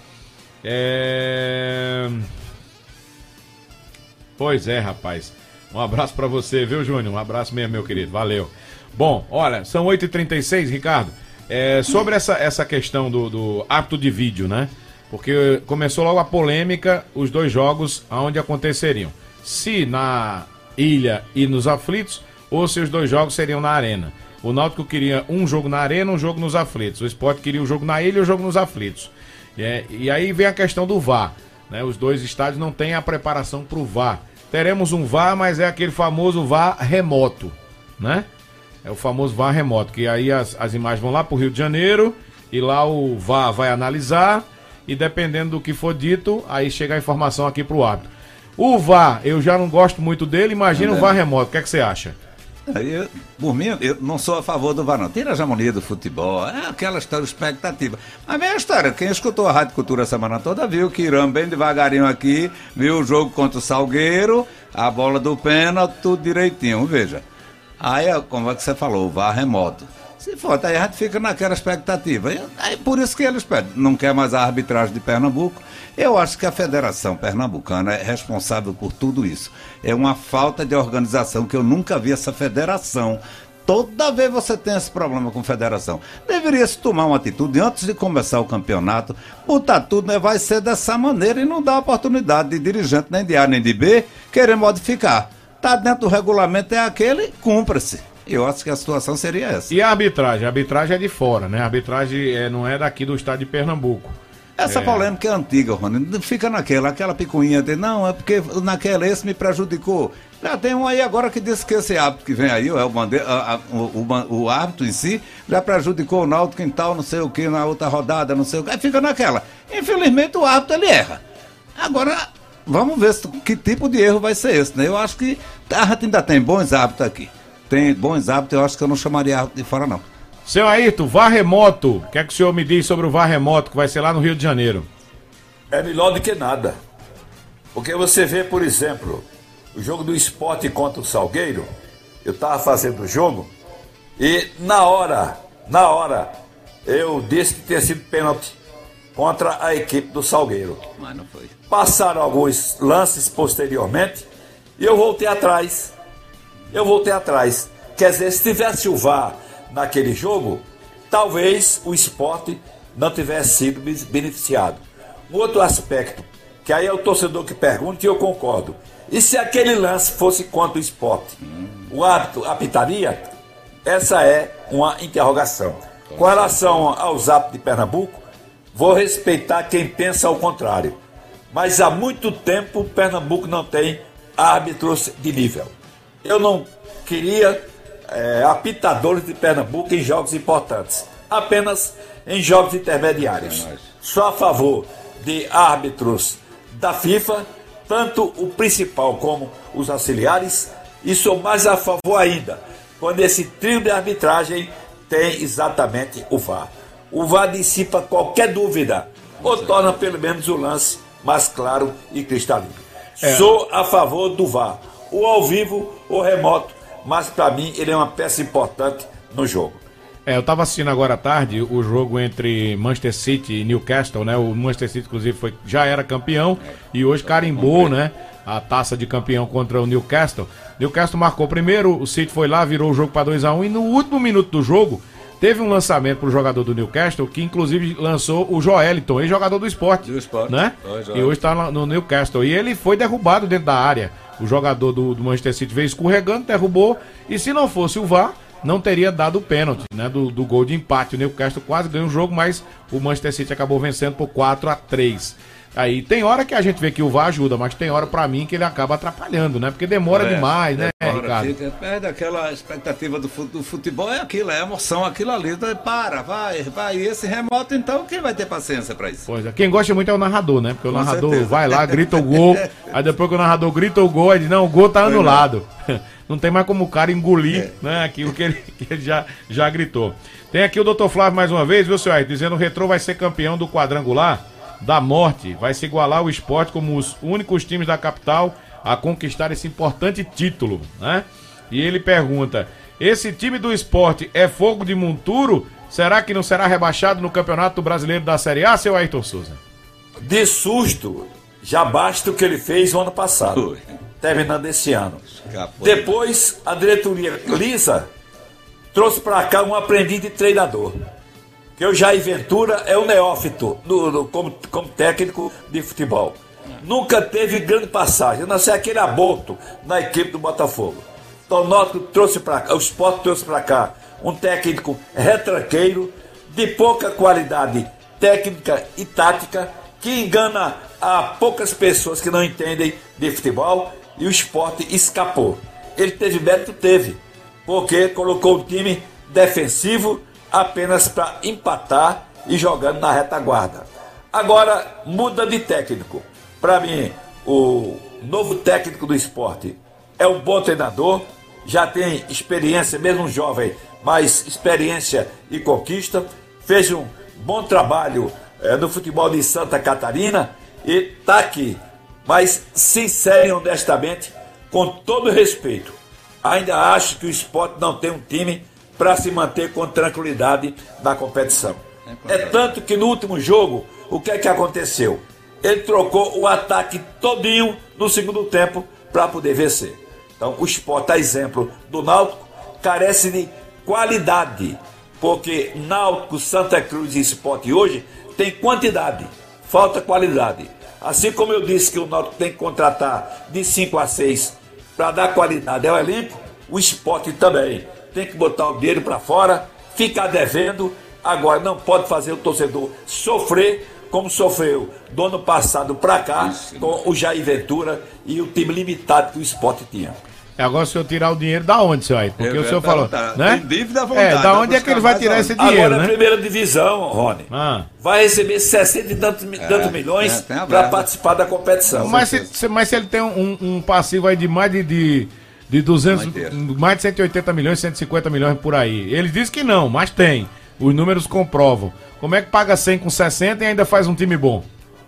É... Pois é, rapaz. Um abraço pra você, viu, Júnior? Um abraço mesmo, meu querido. Valeu. Bom, olha, são oito e trinta e seis, Ricardo. É, sobre essa, essa questão do, do árbitro de vídeo, né? Porque começou logo a polêmica, os dois jogos aonde aconteceriam. Se na Ilha e nos Aflitos, ou se os dois jogos seriam na Arena. O Náutico queria um jogo na Arena, um jogo nos Aflitos. O Sport queria um jogo na Ilha e um jogo nos Aflitos. É, e aí vem a questão do V A R. Né? Os dois estádios não têm a preparação para o V A R. Teremos um V A R, mas é aquele famoso V A R remoto. Né? É o famoso V A R remoto, que aí as, as imagens vão lá para o Rio de Janeiro e lá o V A R vai analisar e dependendo do que for dito, aí chega a informação aqui para o árbitro. O V A R, eu já não gosto muito dele, imagina é. o V A R remoto. O que é que você acha? Eu, por mim, eu não sou a favor do V A R, não. Tira a hegemonia do futebol, é aquela história expectativa. Mas vem a história, quem escutou a Rádio Cultura a semana toda viu que Irã bem devagarinho aqui, viu o jogo contra o Salgueiro, a bola do pênalti, tudo direitinho, veja. Aí, como é que você falou, o V A R remoto. Se for, aí a gente fica naquela expectativa. É por isso que eles pedem. Não quer mais a arbitragem de Pernambuco. Eu acho que a Federação Pernambucana é responsável por tudo isso. É uma falta de organização que eu nunca vi essa federação. Toda vez você tem esse problema com a federação. Deveria se tomar uma atitude antes de começar o campeonato. Botar tudo, né? Vai ser dessa maneira e não dá oportunidade de dirigente nem de A nem de B querer modificar. Tá dentro do regulamento, é aquele, cumpra-se. Eu acho que a situação seria essa. E a arbitragem? A arbitragem é de fora, né? A arbitragem é, não é daqui do estado de Pernambuco. Essa é... polêmica é antiga, Rony. Fica naquela, aquela picuinha de não, é porque naquela esse me prejudicou. Já tem um aí agora que disse que esse árbitro que vem aí, é o, bande... a, a, o, o, o árbitro em si, já prejudicou o Náutico em tal, não sei o que, na outra rodada, não sei o que. Aí fica naquela. Infelizmente o árbitro ele erra. Agora, vamos ver se, que tipo de erro vai ser esse, né? Eu acho que a gente ainda tem bons árbitros aqui. Tem bons hábitos, eu acho que eu não chamaria árbitro de fora, não. Seu Ayrton, V A R remoto. O que é que o senhor me diz sobre o V A R remoto, que vai ser lá no Rio de Janeiro? É melhor do que nada. Porque você vê, por exemplo, o jogo do Sport contra o Salgueiro, eu estava fazendo o jogo, e na hora, na hora, eu disse que tinha sido pênalti contra a equipe do Salgueiro. Mas não foi. Passaram alguns lances posteriormente, e eu voltei atrás. Eu voltei atrás. Quer dizer, se tivesse o V A R naquele jogo, talvez o Sport não tivesse sido beneficiado. Um outro aspecto, que aí é o torcedor que pergunta e eu concordo. E se aquele lance fosse contra o Sport? O árbitro apitaria? Essa é uma interrogação. Com relação aos árbitros de Pernambuco, vou respeitar quem pensa ao contrário. Mas há muito tempo Pernambuco não tem árbitros de nível. Eu não queria é, apitadores de Pernambuco em jogos importantes, apenas em jogos intermediários. Sou a favor de árbitros da FIFA, tanto o principal como os auxiliares, e sou mais a favor ainda, quando esse trio de arbitragem tem exatamente o V A R. O V A R dissipa qualquer dúvida, ou torna pelo menos o lance mais claro e cristalino. É. Sou a favor do V A R. O ao vivo, o remoto, mas para mim ele é uma peça importante no jogo. É, eu estava assistindo agora à tarde o jogo entre Manchester City e Newcastle, né? O Manchester City, inclusive, foi, já era campeão e hoje carimbou, né? A taça de campeão contra o Newcastle. Newcastle marcou primeiro, o City foi lá, virou o jogo para dois a um e no último minuto do jogo teve um lançamento para o jogador do Newcastle, que inclusive lançou o Joeliton, ex-jogador do Sport, do Sport, né? Oh, e hoje está no Newcastle. E ele foi derrubado dentro da área. O jogador do, do Manchester City veio escorregando, derrubou. E se não fosse o V A R, não teria dado o pênalti, né? Do, do gol de empate. O Newcastle quase ganhou o jogo, mas o Manchester City acabou vencendo por quatro a três. Aí tem hora que a gente vê que o V A R ajuda, mas tem hora pra mim que ele acaba atrapalhando, né? Porque demora é, demais, né, demora, Ricardo? Fica, perde aquela expectativa do, do futebol, é aquilo, é emoção, aquilo ali. Para, vai, vai. E esse remoto, então, quem vai ter paciência pra isso? Pois é, quem gosta muito é o narrador, né? Porque o Com narrador certeza. vai lá, grita o gol, aí depois que o narrador grita o gol, ele diz, não, o gol tá anulado. Não tem mais como o cara engolir, é. né, aquilo que ele, que ele já, já gritou. Tem aqui o doutor Flávio mais uma vez, viu, senhor Ayrton, dizendo que o Retrô vai ser campeão do quadrangular da morte, vai se igualar ao esporte como os únicos times da capital a conquistar esse importante título, né? E ele pergunta, esse time do esporte é fogo de monturo? Será que não será rebaixado no Campeonato Brasileiro da Série A, seu Ayrton Souza? De susto, já basta o que ele fez no ano passado, terminando esse ano. Depois, a diretoria lisa trouxe para cá um aprendiz de treinador, que o Jair Ventura é um neófito no, no, como, como técnico de futebol. Nunca teve grande passagem, a não ser aquele aborto na equipe do Botafogo. Então o Náutico trouxe para cá, o Sport trouxe para cá um técnico retranqueiro, de pouca qualidade técnica e tática, que engana a poucas pessoas que não entendem de futebol, e o Sport escapou. Ele teve mérito? Teve, porque colocou o time defensivo apenas para empatar e jogando na retaguarda. Agora muda de técnico. Para mim, o novo técnico do Sport é um bom treinador, já tem experiência, mesmo jovem, mas experiência e conquista, fez um bom trabalho é, no futebol de Santa Catarina e está aqui. Mas, sincero e honestamente, com todo respeito, ainda acho que o Sport não tem um time para se manter com tranquilidade na competição. É tanto que no último jogo, o que é que aconteceu? Ele trocou o ataque todinho no segundo tempo para poder vencer. Então o Sport, a exemplo do Náutico, carece de qualidade, porque Náutico, Santa Cruz e Sport hoje tem quantidade, falta qualidade. Assim como eu disse que o Náutico tem que contratar de cinco a seis para dar qualidade ao elenco, o Sport também tem que botar o dinheiro para fora, ficar devendo. Agora não pode fazer o torcedor sofrer como sofreu do ano passado para cá, isso, com o Jair Ventura e o time limitado que o Sport tinha. É, agora se eu tirar o dinheiro da onde, senhor Ayrton? Porque eu o senhor falou, tá, né? Tem dívida à vontade. É, da onde é que ele vai tirar esse dinheiro, agora, né? a primeira divisão, Rony, ah. vai receber sessenta e tantos é, milhões é, para participar da competição. Mas se, mas se ele tem um, um passivo aí de mais de... de... De duzentos, mais de cento e oitenta milhões, cento e cinquenta milhões por aí. Ele diz que não, mas tem. Os números comprovam. Como é que paga cem com sessenta e ainda faz um time bom?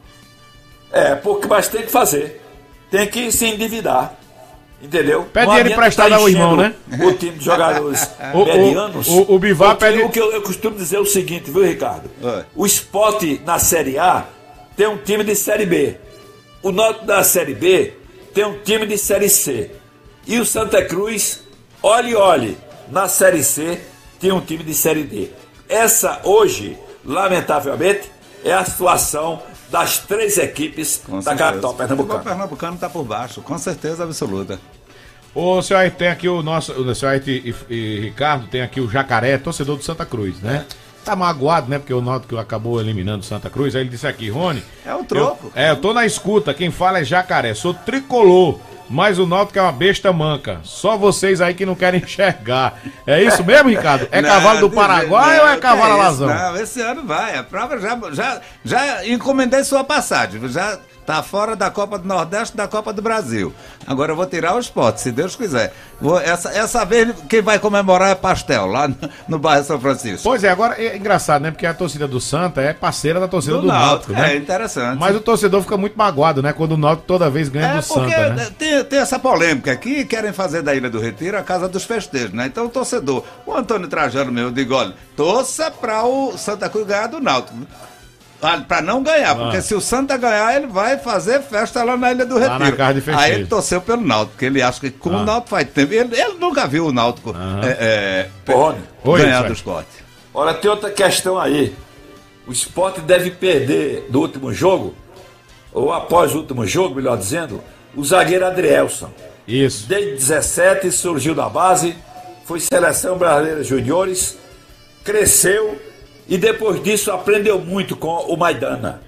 É, porque mas tem que fazer. Tem que se endividar. Entendeu? Pede dinheiro emprestado ao irmão, né? O time de jogadores medianos. O, o, o Bivar pede... O que eu, eu costumo dizer é o seguinte, viu, Ricardo? É. O Sport na Série A tem um time de Série B. O Náutico da Série B tem um time de Série C. E o Santa Cruz, olhe, olhe, na Série C tinha um time de Série D. Essa hoje, lamentavelmente, é a situação das três equipes com da certeza. Capital pernambucana. O pernambucano está por baixo, com certeza absoluta. Ô, senhor Ayrton, tem aqui o nosso, o senhor Ayrton e, e Ricardo, tem aqui o Jacaré, torcedor do Santa Cruz, né? Tá magoado, né? Porque o Náutico acabou eliminando o Santa Cruz. Aí ele disse aqui, Rony... É um troco. Eu, é, eu tô na escuta, quem fala é Jacaré, sou tricolor. Mas o Náutico é uma besta manca. Só vocês aí que não querem enxergar. É isso mesmo, Ricardo? É não, cavalo do Paraguai não, ou é cavalo é alazão? Não, esse ano vai. A prova já, já, já encomendei sua passagem. Já tá fora da Copa do Nordeste e da Copa do Brasil. Agora eu vou tirar o Sport, se Deus quiser. Vou, essa, essa vez quem vai comemorar é Pastel, lá no, no bairro São Francisco. Pois é, agora é engraçado, né? Porque a torcida do Santa é parceira da torcida do, do Náutico, né? É interessante. Mas o torcedor fica muito magoado, né? Quando o Náutico toda vez ganha é do Santa, né? Tem, tem essa polêmica aqui, querem fazer da Ilha do Retiro a casa dos festejos, né? Então o torcedor, o Antônio Trajano meu, eu digo, olha, torça para o Santa Cruz ganhar do Náutico. Para não ganhar, ah. porque se o Santa ganhar, ele vai fazer festa lá na Ilha do Retiro. Lá na casa de festejo. Aí ele torceu pelo Náutico, porque ele acha que com ah. o Náutico faz tempo. Ele, ele nunca viu o Náutico ah. é, é, Oi, ganhar do Sport. Olha, tem outra questão aí. O Sport deve perder do último jogo, ou após o último jogo, melhor dizendo, o zagueiro Adrielson. Isso. Desde dezessete surgiu da base, foi seleção brasileira juniores, cresceu. E depois disso aprendeu muito com o Maidana.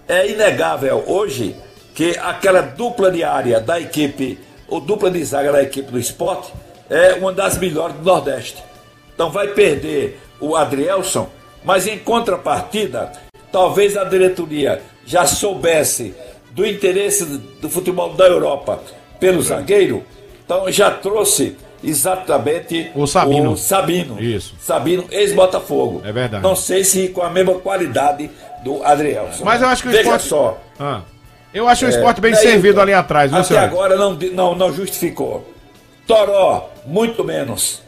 É inegável hoje que aquela dupla de área da equipe, ou dupla de zaga da equipe do Sport, é uma das melhores do Nordeste. Então vai perder o Adrielson, mas em contrapartida, talvez a diretoria já soubesse do interesse do futebol da Europa pelo zagueiro, então já trouxe exatamente o Sabino. O Sabino. Isso. Sabino, ex-Botafogo. É verdade. Não sei se com a mesma qualidade do Adrielson. Mas eu acho que o Veja esporte... só. Ah. Eu acho o esporte bem daí, servido ali atrás, viu, até senhor? agora não, não, não justificou. Toró, muito menos.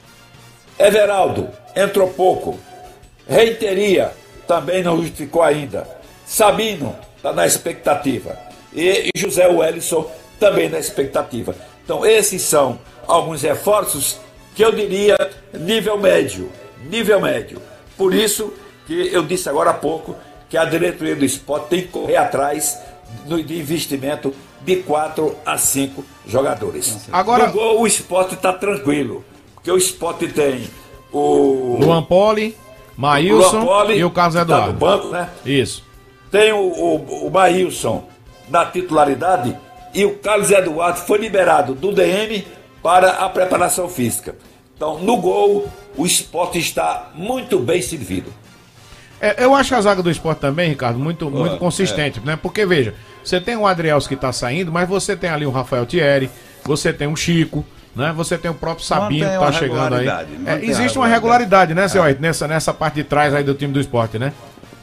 Everaldo, entrou pouco. Reiteria, também não justificou ainda. Sabino, está na expectativa. E José Wellison, também na expectativa. Então, esses são alguns reforços que eu diria nível médio. Nível médio. Por isso que eu disse agora há pouco que a diretoria do Sport tem que correr atrás de investimento de quatro a cinco jogadores. Agora, no gol, o Sport está tranquilo, porque o Sport tem o Luan Poli, Maílson Luan Poli, e o Carlos tá Eduardo. no banco, né? Isso. Tem o, o, o Maílson na titularidade e o Carlos Eduardo foi liberado do D M para a preparação física. Então, no gol, o Sport está muito bem servido. É, eu acho a zaga do Sport também, Ricardo, muito, muito Ah, consistente, né? Porque, veja, você tem o Adrielson que está saindo, mas você tem ali o Rafael Thierry, você tem o Chico, né? Você tem o próprio Sabino que está chegando aí. É, existe uma regularidade, né, seu Aito, nessa, nessa parte de trás aí do time do Sport, né?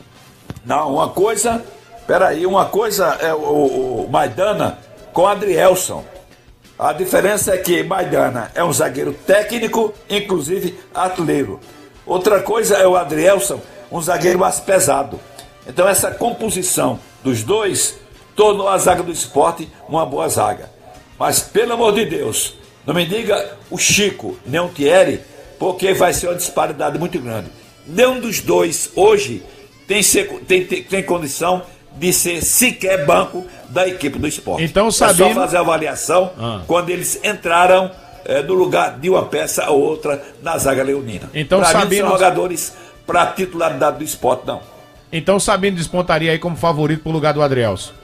Não, uma coisa, peraí, uma coisa é o, o, o Maidana com o Adrielson. A diferença é que Maidana é um zagueiro técnico, inclusive artilheiro. Outra coisa é o Adrielson, um zagueiro mais pesado. Então essa composição dos dois tornou a zaga do Sport uma boa zaga. Mas pelo amor de Deus, não me diga o Chico, nem o Thierry, porque vai ser uma disparidade muito grande. Nenhum dos dois hoje tem, ser, tem, tem, tem condição de ser sequer banco da equipe do Sport. Então, Sabino... É só fazer a avaliação ah. quando eles entraram é, no lugar de uma peça ou outra na zaga leonina. Então, pra Sabino... mim, são jogadores para a titularidade do Sport, não. Então, Sabino despontaria aí como favorito pro lugar do Adrielson.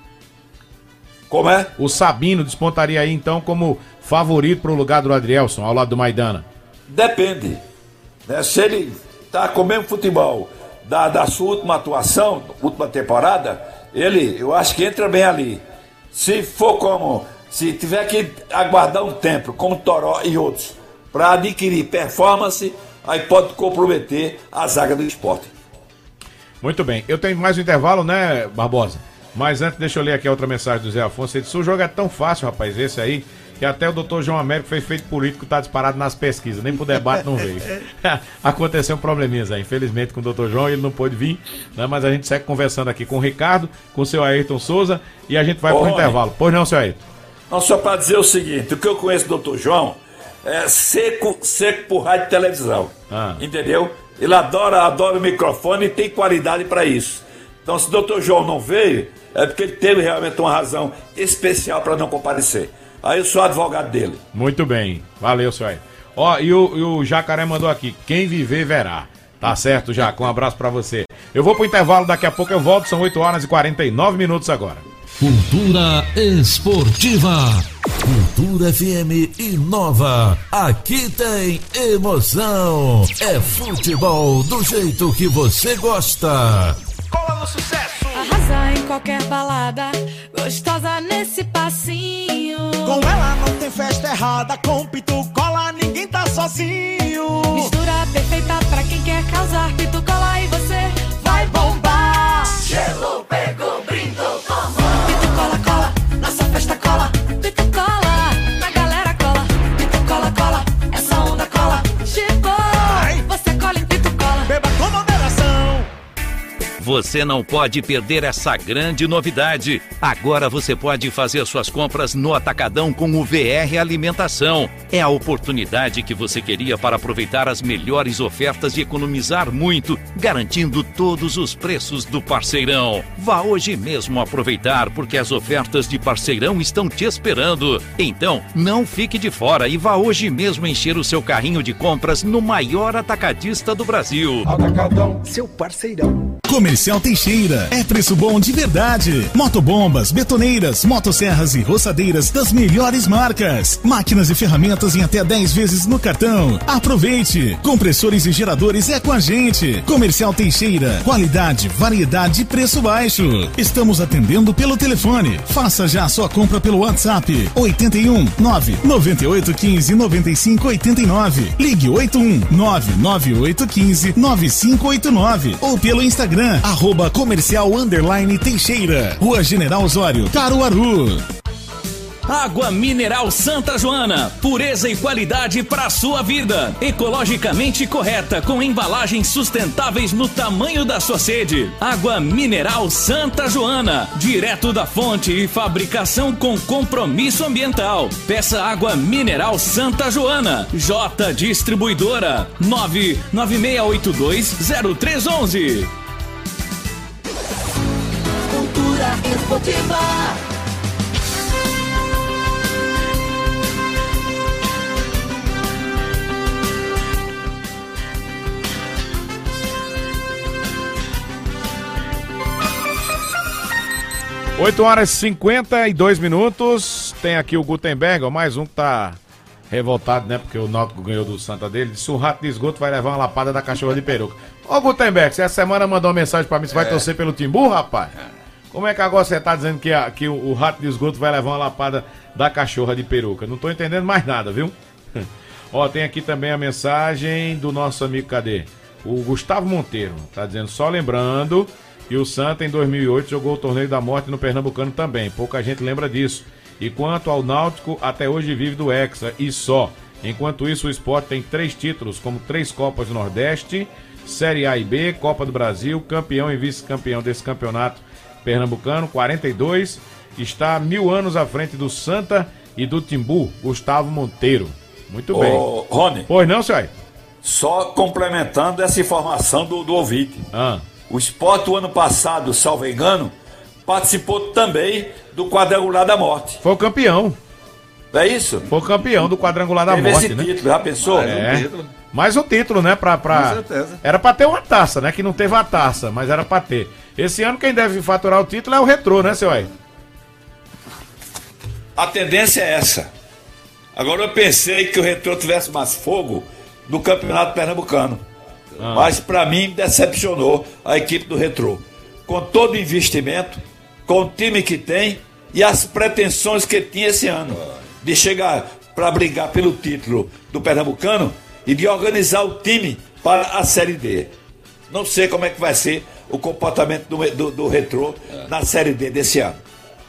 Como é? O Sabino despontaria aí, então, como favorito pro lugar do Adrielson, ao lado do Maidana. Depende. Né? Se ele tá com o mesmo futebol da, da sua última atuação, última temporada, ele, eu acho que entra bem ali. Se for como, se tiver que aguardar um tempo, como Toró e outros, para adquirir performance, aí pode comprometer a zaga do Sport. Muito bem. Eu tenho mais um intervalo, né, Barbosa? Mas antes, deixa eu ler aqui a outra mensagem do Zé Afonso. Ele disse, o jogo é tão fácil, rapaz, esse aí, que até o doutor João Américo foi feito político, tá disparado nas pesquisas, nem pro debate não veio. Aconteceu um probleminha, Zé, infelizmente com o doutor João, ele não pôde vir, né? Mas a gente segue conversando aqui com o Ricardo, com o seu Ayrton Souza, e a gente vai Ô, pro Rony, intervalo. Pois não, seu Ayrton? Não, só para dizer o seguinte, o que eu conheço do doutor João é seco, seco por rádio e televisão, ah. entendeu? Ele adora, adora o microfone e tem qualidade para isso. Então, se o doutor João não veio, é porque ele teve realmente uma razão especial para não comparecer. Aí eu sou advogado dele. Muito bem, valeu, senhor. Ó, e o, e o Jacaré mandou aqui, quem viver verá. Tá certo, Jaco, um abraço pra você. Eu vou pro intervalo, daqui a pouco eu volto, são oito horas e quarenta e nove minutos agora. Cultura esportiva. Cultura F M inova. Aqui tem emoção. É futebol do jeito que você gosta. Cola no sucesso. Arrasa em qualquer balada, gostosa nesse passinho. Com ela não tem festa errada, com Pitu Cola ninguém tá sozinho. Mistura perfeita pra quem quer causar, Pitu Cola e você vai bombar. Gelo, pegou, brindou, toma. Pitu Cola, cola, nossa festa cola. Pitu Cola, na galera cola. Pitu Cola, cola, essa onda cola. Chegou, você cola em Pitu Cola. Beba com moderação. Você não pode perder essa grande novidade. Agora você pode fazer suas compras no Atacadão com o V R Alimentação. É a oportunidade que você queria para aproveitar as melhores ofertas e economizar muito, garantindo todos os preços do Parceirão. Vá hoje mesmo aproveitar, porque as ofertas de Parceirão estão te esperando. Então, não fique de fora e vá hoje mesmo encher o seu carrinho de compras no maior atacadista do Brasil. Atacadão, seu parceirão. Comercial Teixeira, é preço bom de verdade. Motobombas, betoneiras, motosserras e roçadeiras das melhores marcas. Máquinas e ferramentas em até dez vezes no cartão. Aproveite! Compressores e geradores é com a gente. Comercial Teixeira, qualidade, variedade e preço baixo. Estamos atendendo pelo telefone. Faça já a sua compra pelo WhatsApp oito um nove nove oito um cinco nove cinco oito nove. Ligue oito um nove nove oito um cinco nove cinco oito nove ou pelo Instagram arroba comercial underline Teixeira, Rua General Osório, Caruaru. Água Mineral Santa Joana, pureza e qualidade para sua vida. Ecologicamente correta, com embalagens sustentáveis no tamanho da sua sede. Água Mineral Santa Joana, direto da fonte e fabricação com compromisso ambiental. Peça Água Mineral Santa Joana. J Distribuidora nove nove seis oito dois zero três um um. Cultura esportiva. oito horas e cinquenta e dois minutos. Tem aqui o Gutenberg, ó, mais um que tá revoltado, né? Porque o Náutico ganhou do Santa dele. Disse: o rato de esgoto vai levar uma lapada da cachorra de peruca. Ô Gutenberg, você essa semana mandou uma mensagem pra mim: você vai é. torcer pelo Timbu, rapaz? Como é que agora você tá dizendo que, a, que o, o rato de esgoto vai levar uma lapada da cachorra de peruca? Não tô entendendo mais nada, viu? Ó, tem aqui também a mensagem do nosso amigo, cadê? O Gustavo Monteiro. Tá dizendo: só lembrando. E o Santa, em dois mil e oito, jogou o Torneio da Morte no Pernambucano também. Pouca gente lembra disso. E quanto ao Náutico, até hoje vive do Hexa e só. Enquanto isso, o Sport tem três títulos, como três Copas do Nordeste, Série A e B, Copa do Brasil, campeão e vice-campeão desse campeonato pernambucano, quarenta e dois. Está mil anos à frente do Santa e do Timbu, Gustavo Monteiro. Muito bem. Ô, Rony. Pois não, senhor? Só complementando essa informação do, do ouvinte. Ah. O Sport, o ano passado, salvo engano, participou também do Quadrangular da Morte. Foi o campeão. É isso? Foi o campeão do Quadrangular da Teve Morte, esse né? título, já pensou? Mais é. um título. Mais um título, né? Pra, pra... Com certeza. Era pra ter uma taça, né? Que não teve a taça, mas era pra ter. Esse ano quem deve faturar o título é o Retrô, né, seu aí? A tendência é essa. Agora eu pensei que o Retrô tivesse mais fogo no Campeonato Pernambucano. Ah. Mas para mim decepcionou a equipe do Retrô. Com todo o investimento, com o time que tem e as pretensões que tinha esse ano. De chegar para brigar pelo título do Pernambucano e de organizar o time para a Série D. Não sei como é que vai ser o comportamento do, do, do Retrô é. na Série D desse ano.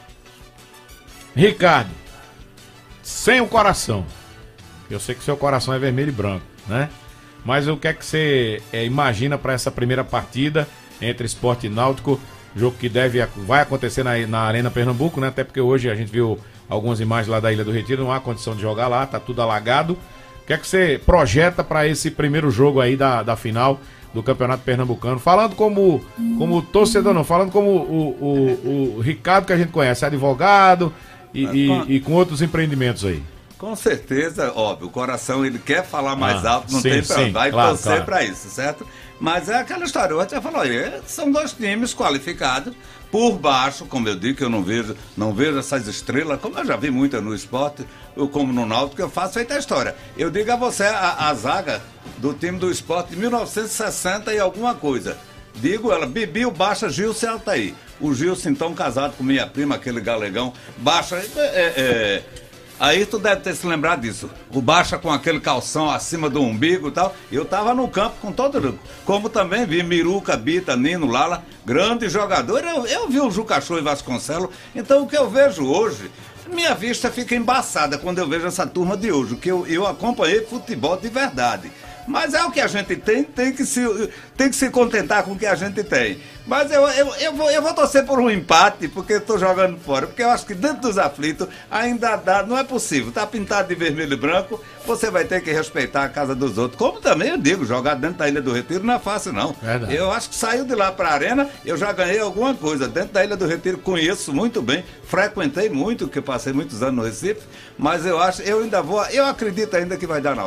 Ricardo, sem o coração. Eu sei que seu coração é vermelho e branco, né? Mas o que é que você é, imagina para essa primeira partida entre Sport e Náutico? Jogo que deve, vai acontecer na, na Arena Pernambuco, né? Até porque hoje a gente viu algumas imagens lá da Ilha do Retiro, não há condição de jogar lá, tá tudo alagado. O que é que você projeta para esse primeiro jogo aí da, da final do Campeonato Pernambucano? Falando como, como torcedor, não, falando como o, o, o Ricardo que a gente conhece, advogado e, e, e com outros empreendimentos aí. Com certeza, óbvio, o coração ele quer falar mais ah, alto, não sim, tem pra, sim, vai claro, torcer claro. para isso, certo? Mas é aquela história, eu já falei, são dois times qualificados por baixo, como eu digo, que eu não vejo, não vejo essas estrelas, como eu já vi muitas no esporte, eu, como no Náutico, eu faço feita a história. Eu digo a você, a, a zaga do time do esporte de mil novecentos e sessenta e alguma coisa. Digo ela, Bibi, o Baixa, Gilson e Altair. O Gilson, então, casado com minha prima, aquele galegão, Baixa, é... é aí tu deve ter se lembrado disso. O Baixa com aquele calção acima do umbigo e tal. Eu tava no campo com todo mundo. Como também vi Miruca, Bita, Nino, Lala, grande jogador. Eu, eu vi o Jucachô e Vasconcelos. Então o que eu vejo hoje, minha vista fica embaçada quando eu vejo essa turma de hoje. Que eu, eu acompanhei futebol de verdade. Mas é o que a gente tem, tem que se, tem que se contentar com o que a gente tem. Mas eu, eu, eu, vou, eu vou torcer por um empate, porque eu tô jogando fora. Porque eu acho que dentro dos aflitos ainda dá, não é possível. Tá pintado de vermelho e branco, você vai ter que respeitar a casa dos outros. Como também eu digo, jogar dentro da Ilha do Retiro não é fácil, não. Verdade. Eu acho que saiu de lá pra arena, eu já ganhei alguma coisa. Dentro da Ilha do Retiro conheço muito bem, frequentei muito, porque passei muitos anos no Recife, mas eu acho, eu ainda vou, eu acredito ainda que vai dar Náutico.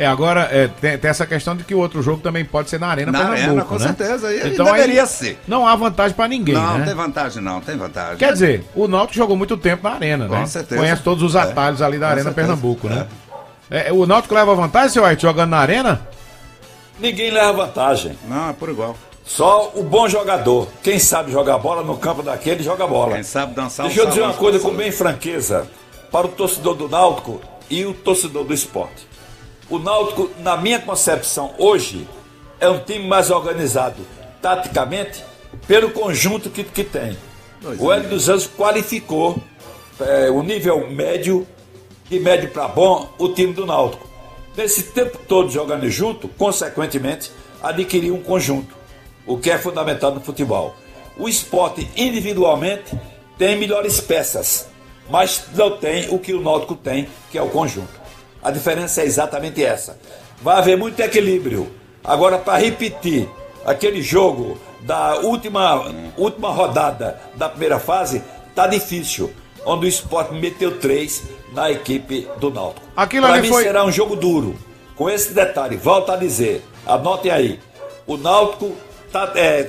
É, agora é, tem, tem essa questão de que o outro jogo também pode ser na Arena Na Pernambuco, Arena, com né? certeza. E Então deveria aí ser. Não há vantagem pra ninguém, não, né? Não, tem vantagem não, tem vantagem. Quer dizer, o Náutico jogou muito tempo na Arena, com né? Certeza. Conhece todos os atalhos é, ali da Arena certeza. Pernambuco, né? É. É, o Náutico leva vantagem, seu White, jogando na Arena? Ninguém leva vantagem. Não, é por igual. Só o bom jogador. Quem sabe jogar bola no campo daquele, joga bola. Quem sabe dançar Deixa eu dizer uma coisa com passador. bem franqueza para o torcedor do Náutico e o torcedor do esporte. O Náutico, na minha concepção, hoje, é um time mais organizado taticamente pelo conjunto que, que tem. Pois o é. Hélio dos Anjos qualificou é, o nível médio, de médio para bom, o time do Náutico. Nesse tempo todo jogando junto, consequentemente, adquiriu um conjunto, o que é fundamental no futebol. O esporte, individualmente, tem melhores peças, mas não tem o que o Náutico tem, que é o conjunto. A diferença é exatamente essa. Vai haver muito equilíbrio. Agora, para repetir aquele jogo da última, última rodada da primeira fase, tá difícil. Onde o Sport meteu três na equipe do Náutico. Para mim foi... será um jogo duro. Com esse detalhe, volto a dizer, anotem aí. O Náutico, tá, é,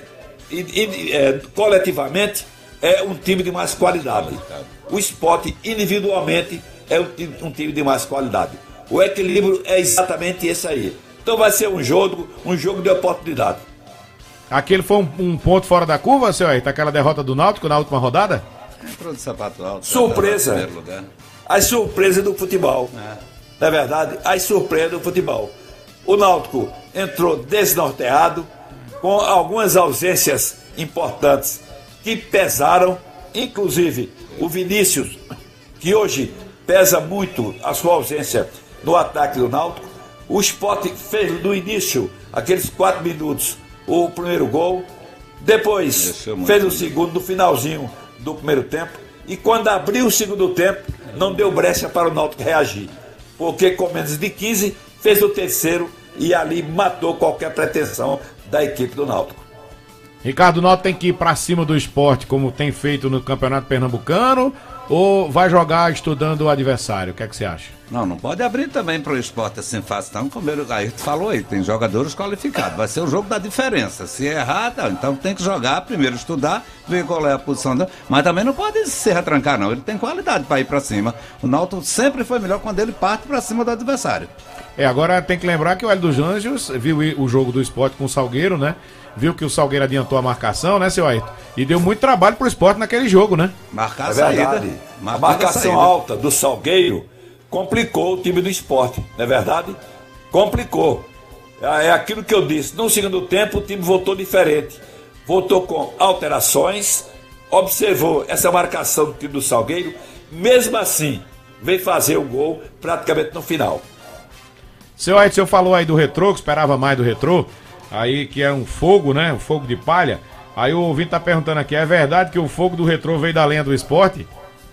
é, coletivamente, é um time de mais qualidade. O Sport, individualmente, é um time, um time de mais qualidade. O equilíbrio é exatamente esse aí. Então vai ser um jogo, um jogo de oportunidade. Aquele foi um, um ponto fora da curva, seu Ayrton? Aquela derrota do Náutico na última rodada? Entrou de sapato alto. Surpresa. As surpresas do futebol. É. Não é verdade? As surpresas do futebol. O Náutico entrou desnorteado, com algumas ausências importantes que pesaram, inclusive o Vinícius, que hoje pesa muito a sua ausência no ataque do Náutico. O Sport fez no início, aqueles quatro minutos, o primeiro gol. Depois fez o segundo no finalzinho do primeiro tempo. E quando abriu o segundo tempo, não deu brecha para o Náutico reagir. Porque com menos de quinze, fez o terceiro e ali matou qualquer pretensão da equipe do Náutico. Ricardo, o Náutico tem que ir para cima do Sport, como tem feito no Campeonato Pernambucano, ou vai jogar estudando o adversário? O que é que você acha? Não, não pode abrir também para o Sport assim fácil, não. Como ele aí falou aí, tem jogadores qualificados. Vai ser o jogo da diferença. Se errar, tá, então tem que jogar, primeiro estudar, ver qual é a posição dele. Mas também não pode se retrancar, não. Ele tem qualidade para ir para cima. O Náutico sempre foi melhor quando ele parte para cima do adversário. É, agora tem que lembrar que o Hélio dos Anjos viu o jogo do Sport com o Salgueiro, né? Viu que o Salgueiro adiantou a marcação, né, seu Ayrton? E deu muito trabalho pro Sport naquele jogo, né? Marcar é a saída. Verdade. A marcação alta do Salgueiro complicou o time do Sport, não é verdade? Complicou. É aquilo que eu disse. No segundo tempo, o time voltou diferente. Voltou com alterações, observou essa marcação do time do Salgueiro, mesmo assim, veio fazer o gol praticamente no final. Seu Ayrton, o senhor falou aí do Retrô, que esperava mais do Retrô, aí que é um fogo, né? Um fogo de palha. Aí o ouvinte tá perguntando aqui, é verdade que o fogo do Retrô veio da lenha do Sport?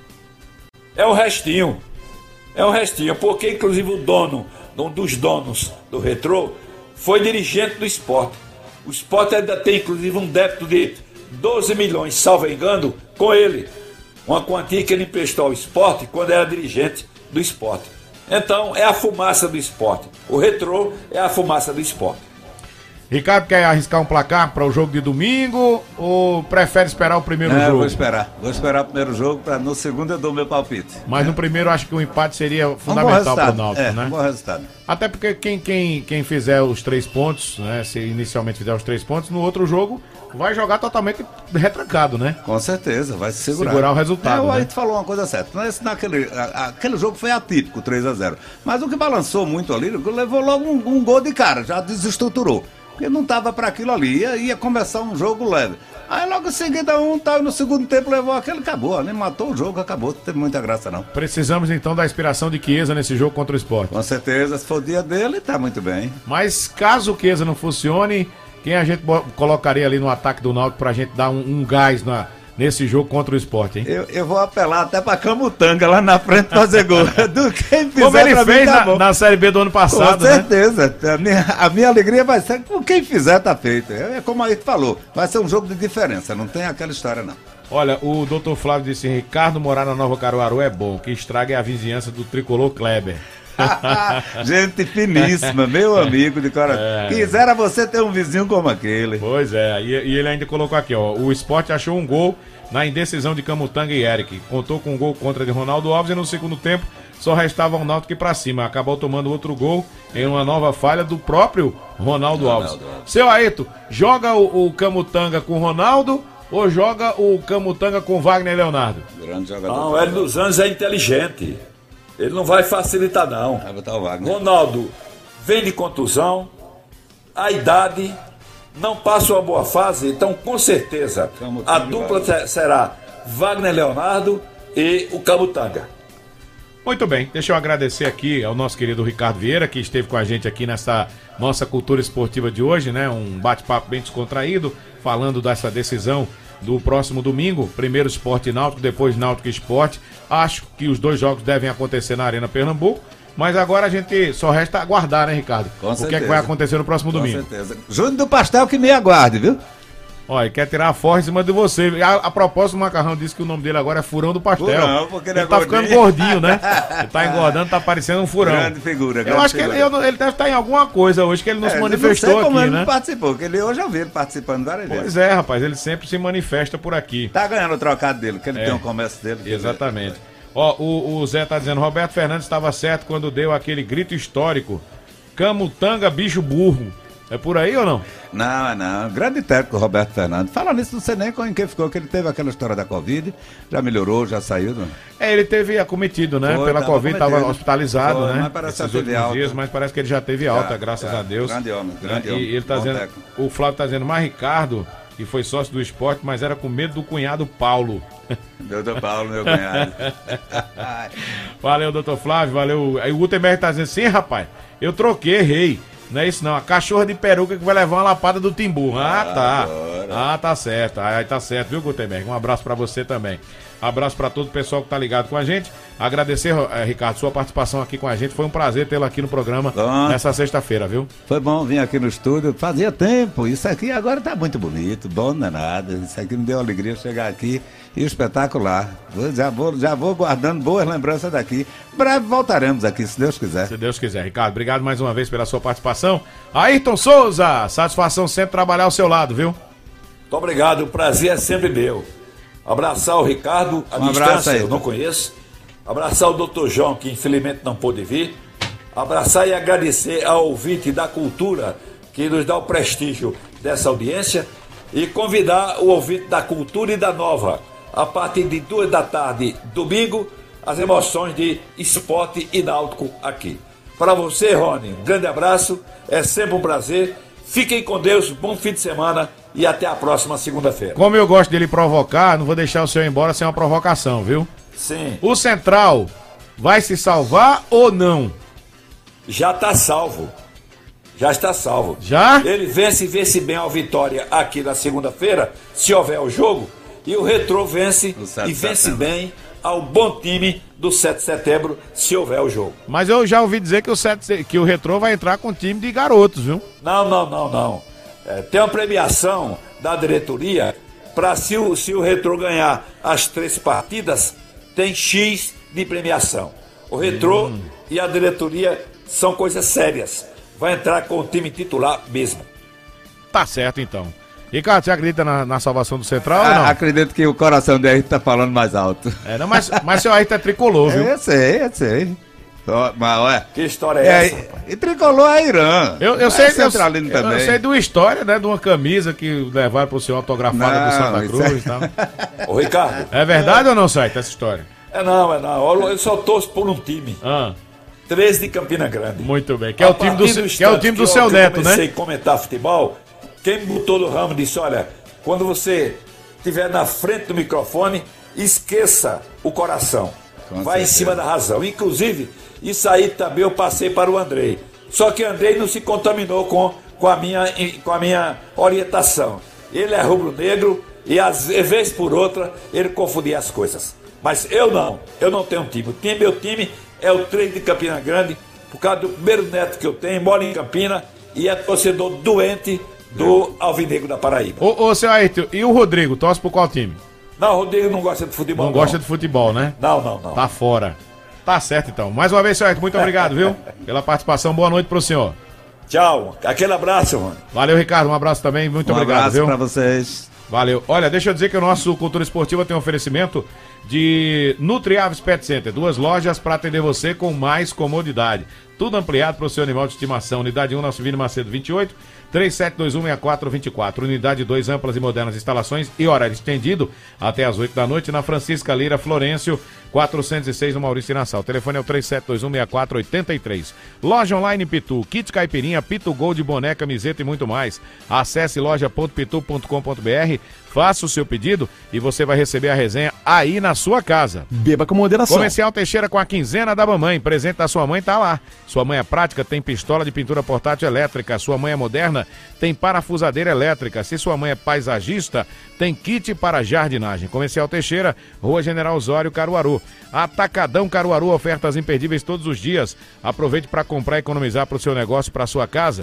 É um restinho. É um restinho, porque inclusive o dono, um dos donos do Retrô, foi dirigente do Sport. O Sport ainda tem inclusive um débito de doze milhões, salvo engano, com ele. Uma quantia que ele emprestou ao Sport quando era dirigente do Sport. Então é a fumaça do Sport. O Retrô é a fumaça do Sport. Ricardo, quer arriscar um placar para o jogo de domingo ou prefere esperar o primeiro Não, jogo? Eu vou esperar. Vou esperar o primeiro jogo, para no segundo eu dou meu palpite. Mas é. no primeiro eu acho que o empate seria fundamental para o Náutico, é, né? Um bom resultado. Até porque quem, quem, quem fizer os três pontos, né? Se inicialmente fizer os três pontos, no outro jogo vai jogar totalmente retrancado, né? Com certeza, vai se segurar. Segurar o resultado, é, né? A gente falou uma coisa certa. Esse, naquele, a, aquele jogo foi atípico, três a zero. Mas o que balançou muito ali, levou logo um, um gol de cara, já desestruturou. Porque não estava para aquilo ali, ia, ia começar um jogo leve. Aí logo em seguida um tal, no segundo tempo levou aquele, acabou, ali matou o jogo, acabou, não teve muita graça não. Precisamos então da inspiração de Chiesa nesse jogo contra o Sport. Com certeza, se for o dia dele, tá muito bem. Mas caso o Chiesa não funcione, quem a gente colocaria ali no ataque do Náutico pra gente dar um, um gás na, nesse jogo contra o Sport, hein? Eu, eu vou apelar até pra Camutanga lá na frente fazer gol. Do quem fizer, como ele fez tá na, na Série B do ano passado, com certeza, né? a, minha, a minha alegria vai ser com quem fizer tá feito. É como a gente falou, vai ser um jogo de diferença, não tem aquela história não. Olha, o doutor Flávio disse, Ricardo morar na Nova Caruaru é bom, que estraga é a vizinhança do tricolor Kleber. Gente finíssima, meu amigo de coração. É. Quisera você ter um vizinho como aquele. Pois é, e, e ele ainda colocou aqui, ó. O Sport achou um gol na indecisão de Camutanga e Eric. Contou com um gol contra de Ronaldo Alves e no segundo tempo só restava o Náutico ir pra cima. Acabou tomando outro gol em uma nova falha do próprio Ronaldo, Ronaldo Alves. Alves. Seu Ayrton, joga o, o Camutanga com o Ronaldo ou joga o Camutanga com o Wagner Leonardo? Grande jogador. Não, o Hélio dos Anjos é inteligente. Ele não vai facilitar, não. Vai botar o Wagner. Ronaldo vem de contusão, a idade, não passa uma boa fase, então com certeza a dupla Wagner. será Wagner Leonardo e o Camutanga. Muito bem, deixa eu agradecer aqui ao nosso querido Ricardo Vieira, que esteve com a gente aqui nessa nossa cultura esportiva de hoje, né? Um bate-papo bem descontraído, falando dessa decisão do próximo domingo, primeiro Sport e Náutico, depois Náutico e Sport. Acho que os dois jogos devem acontecer na Arena Pernambuco, mas agora a gente só resta aguardar, né, Ricardo? Com o certeza. Que é que vai acontecer no próximo Com domingo. Com certeza. Júnior do Pastel que me aguarde, viu? Olha, quer tirar a força em cima de você. A, a propósito, o Macarrão disse que o nome dele agora é Furão do Pastel. Furão, porque ele, ele é tá gordinho. ficando gordinho, né? Ele tá engordando, tá parecendo um furão. Grande figura, grande Eu acho figura. que ele, ele deve estar em alguma coisa hoje, que ele não é, se manifestou não sei como aqui, ele né? Não participou, porque ele, hoje eu vi ele participando várias vezes. Pois é, rapaz, ele sempre se manifesta por aqui. Tá ganhando o trocado dele, que ele é, tem um comércio dele. Exatamente. Ó, o, o Zé tá dizendo, Roberto Fernandes estava certo quando deu aquele grito histórico. Camutanga, bicho burro. É por aí ou não? Não, não. Grande técnico Roberto Fernandes. Fala nisso, não sei nem com quem ficou, que ele teve aquela história da Covid, já melhorou, já saiu. Não? É, ele teve acometido, né? Foi, Pela tava Covid, estava hospitalizado, Foi, né? Mas parece Esses últimos alta. dias, mas parece que ele já teve alta, já, graças já. a Deus. Grande homem, grande e, homem. E ele tá dizendo, o Flávio tá dizendo, mas Ricardo, que foi sócio do esporte, mas era com medo do cunhado Paulo. Doutor Paulo, meu cunhado. Valeu, doutor Flávio, valeu. Aí o Gutenberg tá dizendo, sim, rapaz, eu troquei, errei. Não é isso não, a cachorra de peruca que vai levar uma lapada do Timbu. Ah, tá. Ah, tá certo. Aí tá certo, viu, Gutenberg? Um abraço pra você também. Abraço pra todo o pessoal que tá ligado com a gente. Agradecer, eh, Ricardo, sua participação aqui com a gente. Foi um prazer tê-lo aqui no programa bom. nessa sexta-feira, viu? Foi bom vir aqui no estúdio. Fazia tempo. Isso aqui agora tá muito bonito. Bom não é nada. Isso aqui me deu alegria chegar aqui. E espetacular. Já vou, já vou guardando boas lembranças daqui. Breve voltaremos aqui, se Deus quiser. Se Deus quiser. Ricardo, obrigado mais uma vez pela sua participação. Ayrton Souza, satisfação sempre trabalhar ao seu lado, viu? Muito obrigado. O prazer é sempre meu. Abraçar o Ricardo, a um distância eu não conheço. Abraçar o doutor João, que infelizmente não pôde vir. Abraçar e agradecer ao ouvinte da cultura, que nos dá o prestígio dessa audiência. E convidar o ouvinte da cultura e da nova, a partir de duas da tarde, domingo, as emoções de esporte e náutico aqui. Para você, Rony, um grande abraço, é sempre um prazer. Fiquem com Deus, bom fim de semana e até a próxima segunda-feira. Como eu gosto dele provocar, não vou deixar o senhor ir embora sem uma provocação, viu? Sim. O Central vai se salvar ou não? Já está salvo. Já está salvo. Já? Ele vence e vence bem ao Vitória aqui na segunda-feira, se houver o jogo. E o Retrô vence e vence bem ao bom time do sete de setembro, se houver o jogo. Mas eu já ouvi dizer que o, sete, que o Retrô vai entrar com time de garotos, viu? Não, não, não, não. É, tem uma premiação da diretoria para se o, se o Retrô ganhar as três partidas, tem X de premiação. O Retrô hum. e a diretoria são coisas sérias. Vai entrar com o time titular mesmo. Tá certo, então. Ricardo, você acredita na, na salvação do Central ah, ou não? Acredito que o coração dele tá falando mais alto. É, não, mas, mas seu Ayrton é tricolor, viu? Eu sei, eu sei. Mas, ué, que história é, é essa? E tricolor é Irã. Eu, eu, sei, é eu, também. Eu, eu sei de uma história, né? De uma camisa que levaram pro senhor autografada do Santa Cruz é... e tal. Ô, Ricardo. É verdade é... ou não, Saito, essa história? É não, é não. Eu só torço por um time. Ah. treze de Campina Grande. Muito bem. Que é o time do, do, que é o time do seu neto, né? Eu comecei a comentar futebol. Quem me botou no ramo disse, olha, quando você estiver na frente do microfone, esqueça o coração. Com Vai certeza. Em cima da razão. Inclusive, isso aí também eu passei para o Andrei. Só que o Andrei não se contaminou com, com, a, minha, com a minha orientação. Ele é rubro-negro e, às vezes por outra, ele confundia as coisas. Mas eu não. Eu não tenho um time. O time, meu time é o três de Campina Grande, por causa do primeiro neto que eu tenho, mora em Campina e é torcedor doente do Alvinegro da Paraíba. Ô, ô seu Ayrton, e o Rodrigo, torce por qual time? Não, o Rodrigo não gosta de futebol. Não, não gosta de futebol, né? Não, não, não. Tá fora. Tá certo, então. Mais uma vez, senhor Hector, muito obrigado, viu? Pela participação. Boa noite pro senhor. Tchau. Aquele abraço, mano. Valeu, Ricardo. Um abraço também. Muito um obrigado, abraço viu? pra vocês. Valeu. Olha, deixa eu dizer que o nosso Cultura Esportiva tem um oferecimento de Nutriaves Pet Center. Duas lojas para atender você com mais comodidade. Tudo ampliado para o seu animal de estimação. Unidade um, na Silvino Macedo vinte e oito, três sete dois um, seis quatro dois quatro. Unidade dois, amplas e modernas instalações e horário estendido até as oito da noite na Francisca Lira Florencio, quatrocentos e seis no Maurício Nassau. O telefone é o três sete dois um, seis quatro oito três. Loja online Pitu, kit caipirinha, Pitu Gold, boné, camiseta e muito mais. Acesse loja ponto pitu ponto com ponto br, faça o seu pedido e você vai receber a resenha aí na sua casa. Beba com moderação. Comercial Teixeira com a quinzena da mamãe. Presente da sua mãe tá lá. Sua mãe é prática, tem pistola de pintura portátil elétrica. Sua mãe é moderna, tem parafusadeira elétrica. Se sua mãe é paisagista, tem kit para jardinagem. Comercial Teixeira, Rua General Osório, Caruaru. Atacadão Caruaru, ofertas imperdíveis todos os dias. Aproveite para comprar e economizar para o seu negócio, para sua casa.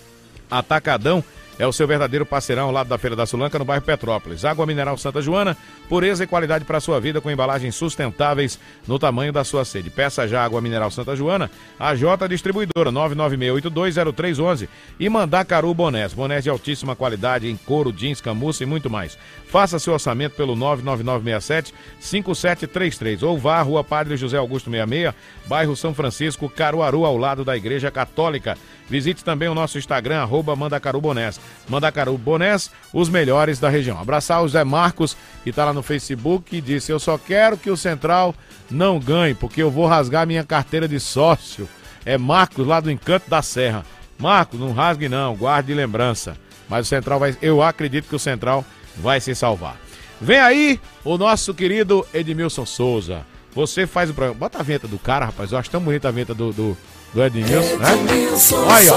Atacadão é o seu verdadeiro parceirão ao lado da Feira da Sulanca, no bairro Petrópolis. Água mineral Santa Joana, pureza e qualidade para a sua vida com embalagens sustentáveis no tamanho da sua sede. Peça já água mineral Santa Joana, a J Distribuidora, nove nove seis oito dois zero três um um. E Mandacaru Bonés, bonés de altíssima qualidade em couro, jeans, camurça e muito mais. Faça seu orçamento pelo nove nove nove seis sete cinco sete três três ou vá à Rua Padre José Augusto sessenta e seis, bairro São Francisco, Caruaru, ao lado da Igreja Católica. Visite também o nosso Instagram, arroba Mandacaru Bonés. Mandacaru Bonés, os melhores da região. Abraçar o Zé Marcos, que está lá no Facebook, e disse: eu só quero que o Central não ganhe, porque eu vou rasgar minha carteira de sócio. É Marcos, lá do Encanto da Serra. Marcos, não rasgue não, guarde de lembrança. Mas o Central vai... Eu acredito que o Central vai se salvar. Vem aí o nosso querido Edmilson Souza. Você faz o programa... Bota a vinheta do cara, rapaz. Eu acho tão bonita a vinheta do... do... do Edmilson, né? Olha,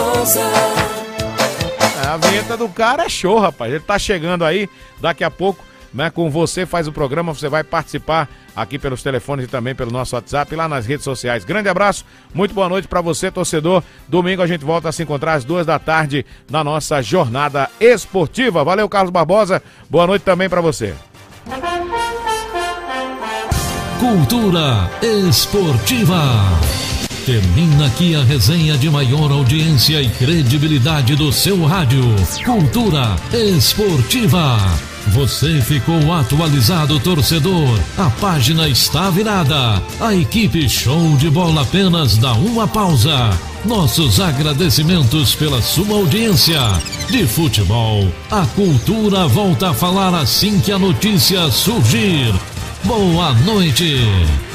ó. A vinheta do cara é show, rapaz. Ele tá chegando aí, daqui a pouco, né? Com você faz o programa, você vai participar aqui pelos telefones e também pelo nosso WhatsApp e lá nas redes sociais. Grande abraço, muito boa noite pra você, torcedor. Domingo a gente volta a se encontrar às duas da tarde na nossa jornada esportiva. Valeu, Carlos Barbosa. Boa noite também pra você. Cultura esportiva. Termina aqui a resenha de maior audiência e credibilidade do seu rádio. Cultura esportiva. Você ficou atualizado, torcedor. A página está virada. A equipe Show de Bola apenas dá uma pausa. Nossos agradecimentos pela sua audiência. De futebol, a cultura volta a falar assim que a notícia surgir. Boa noite.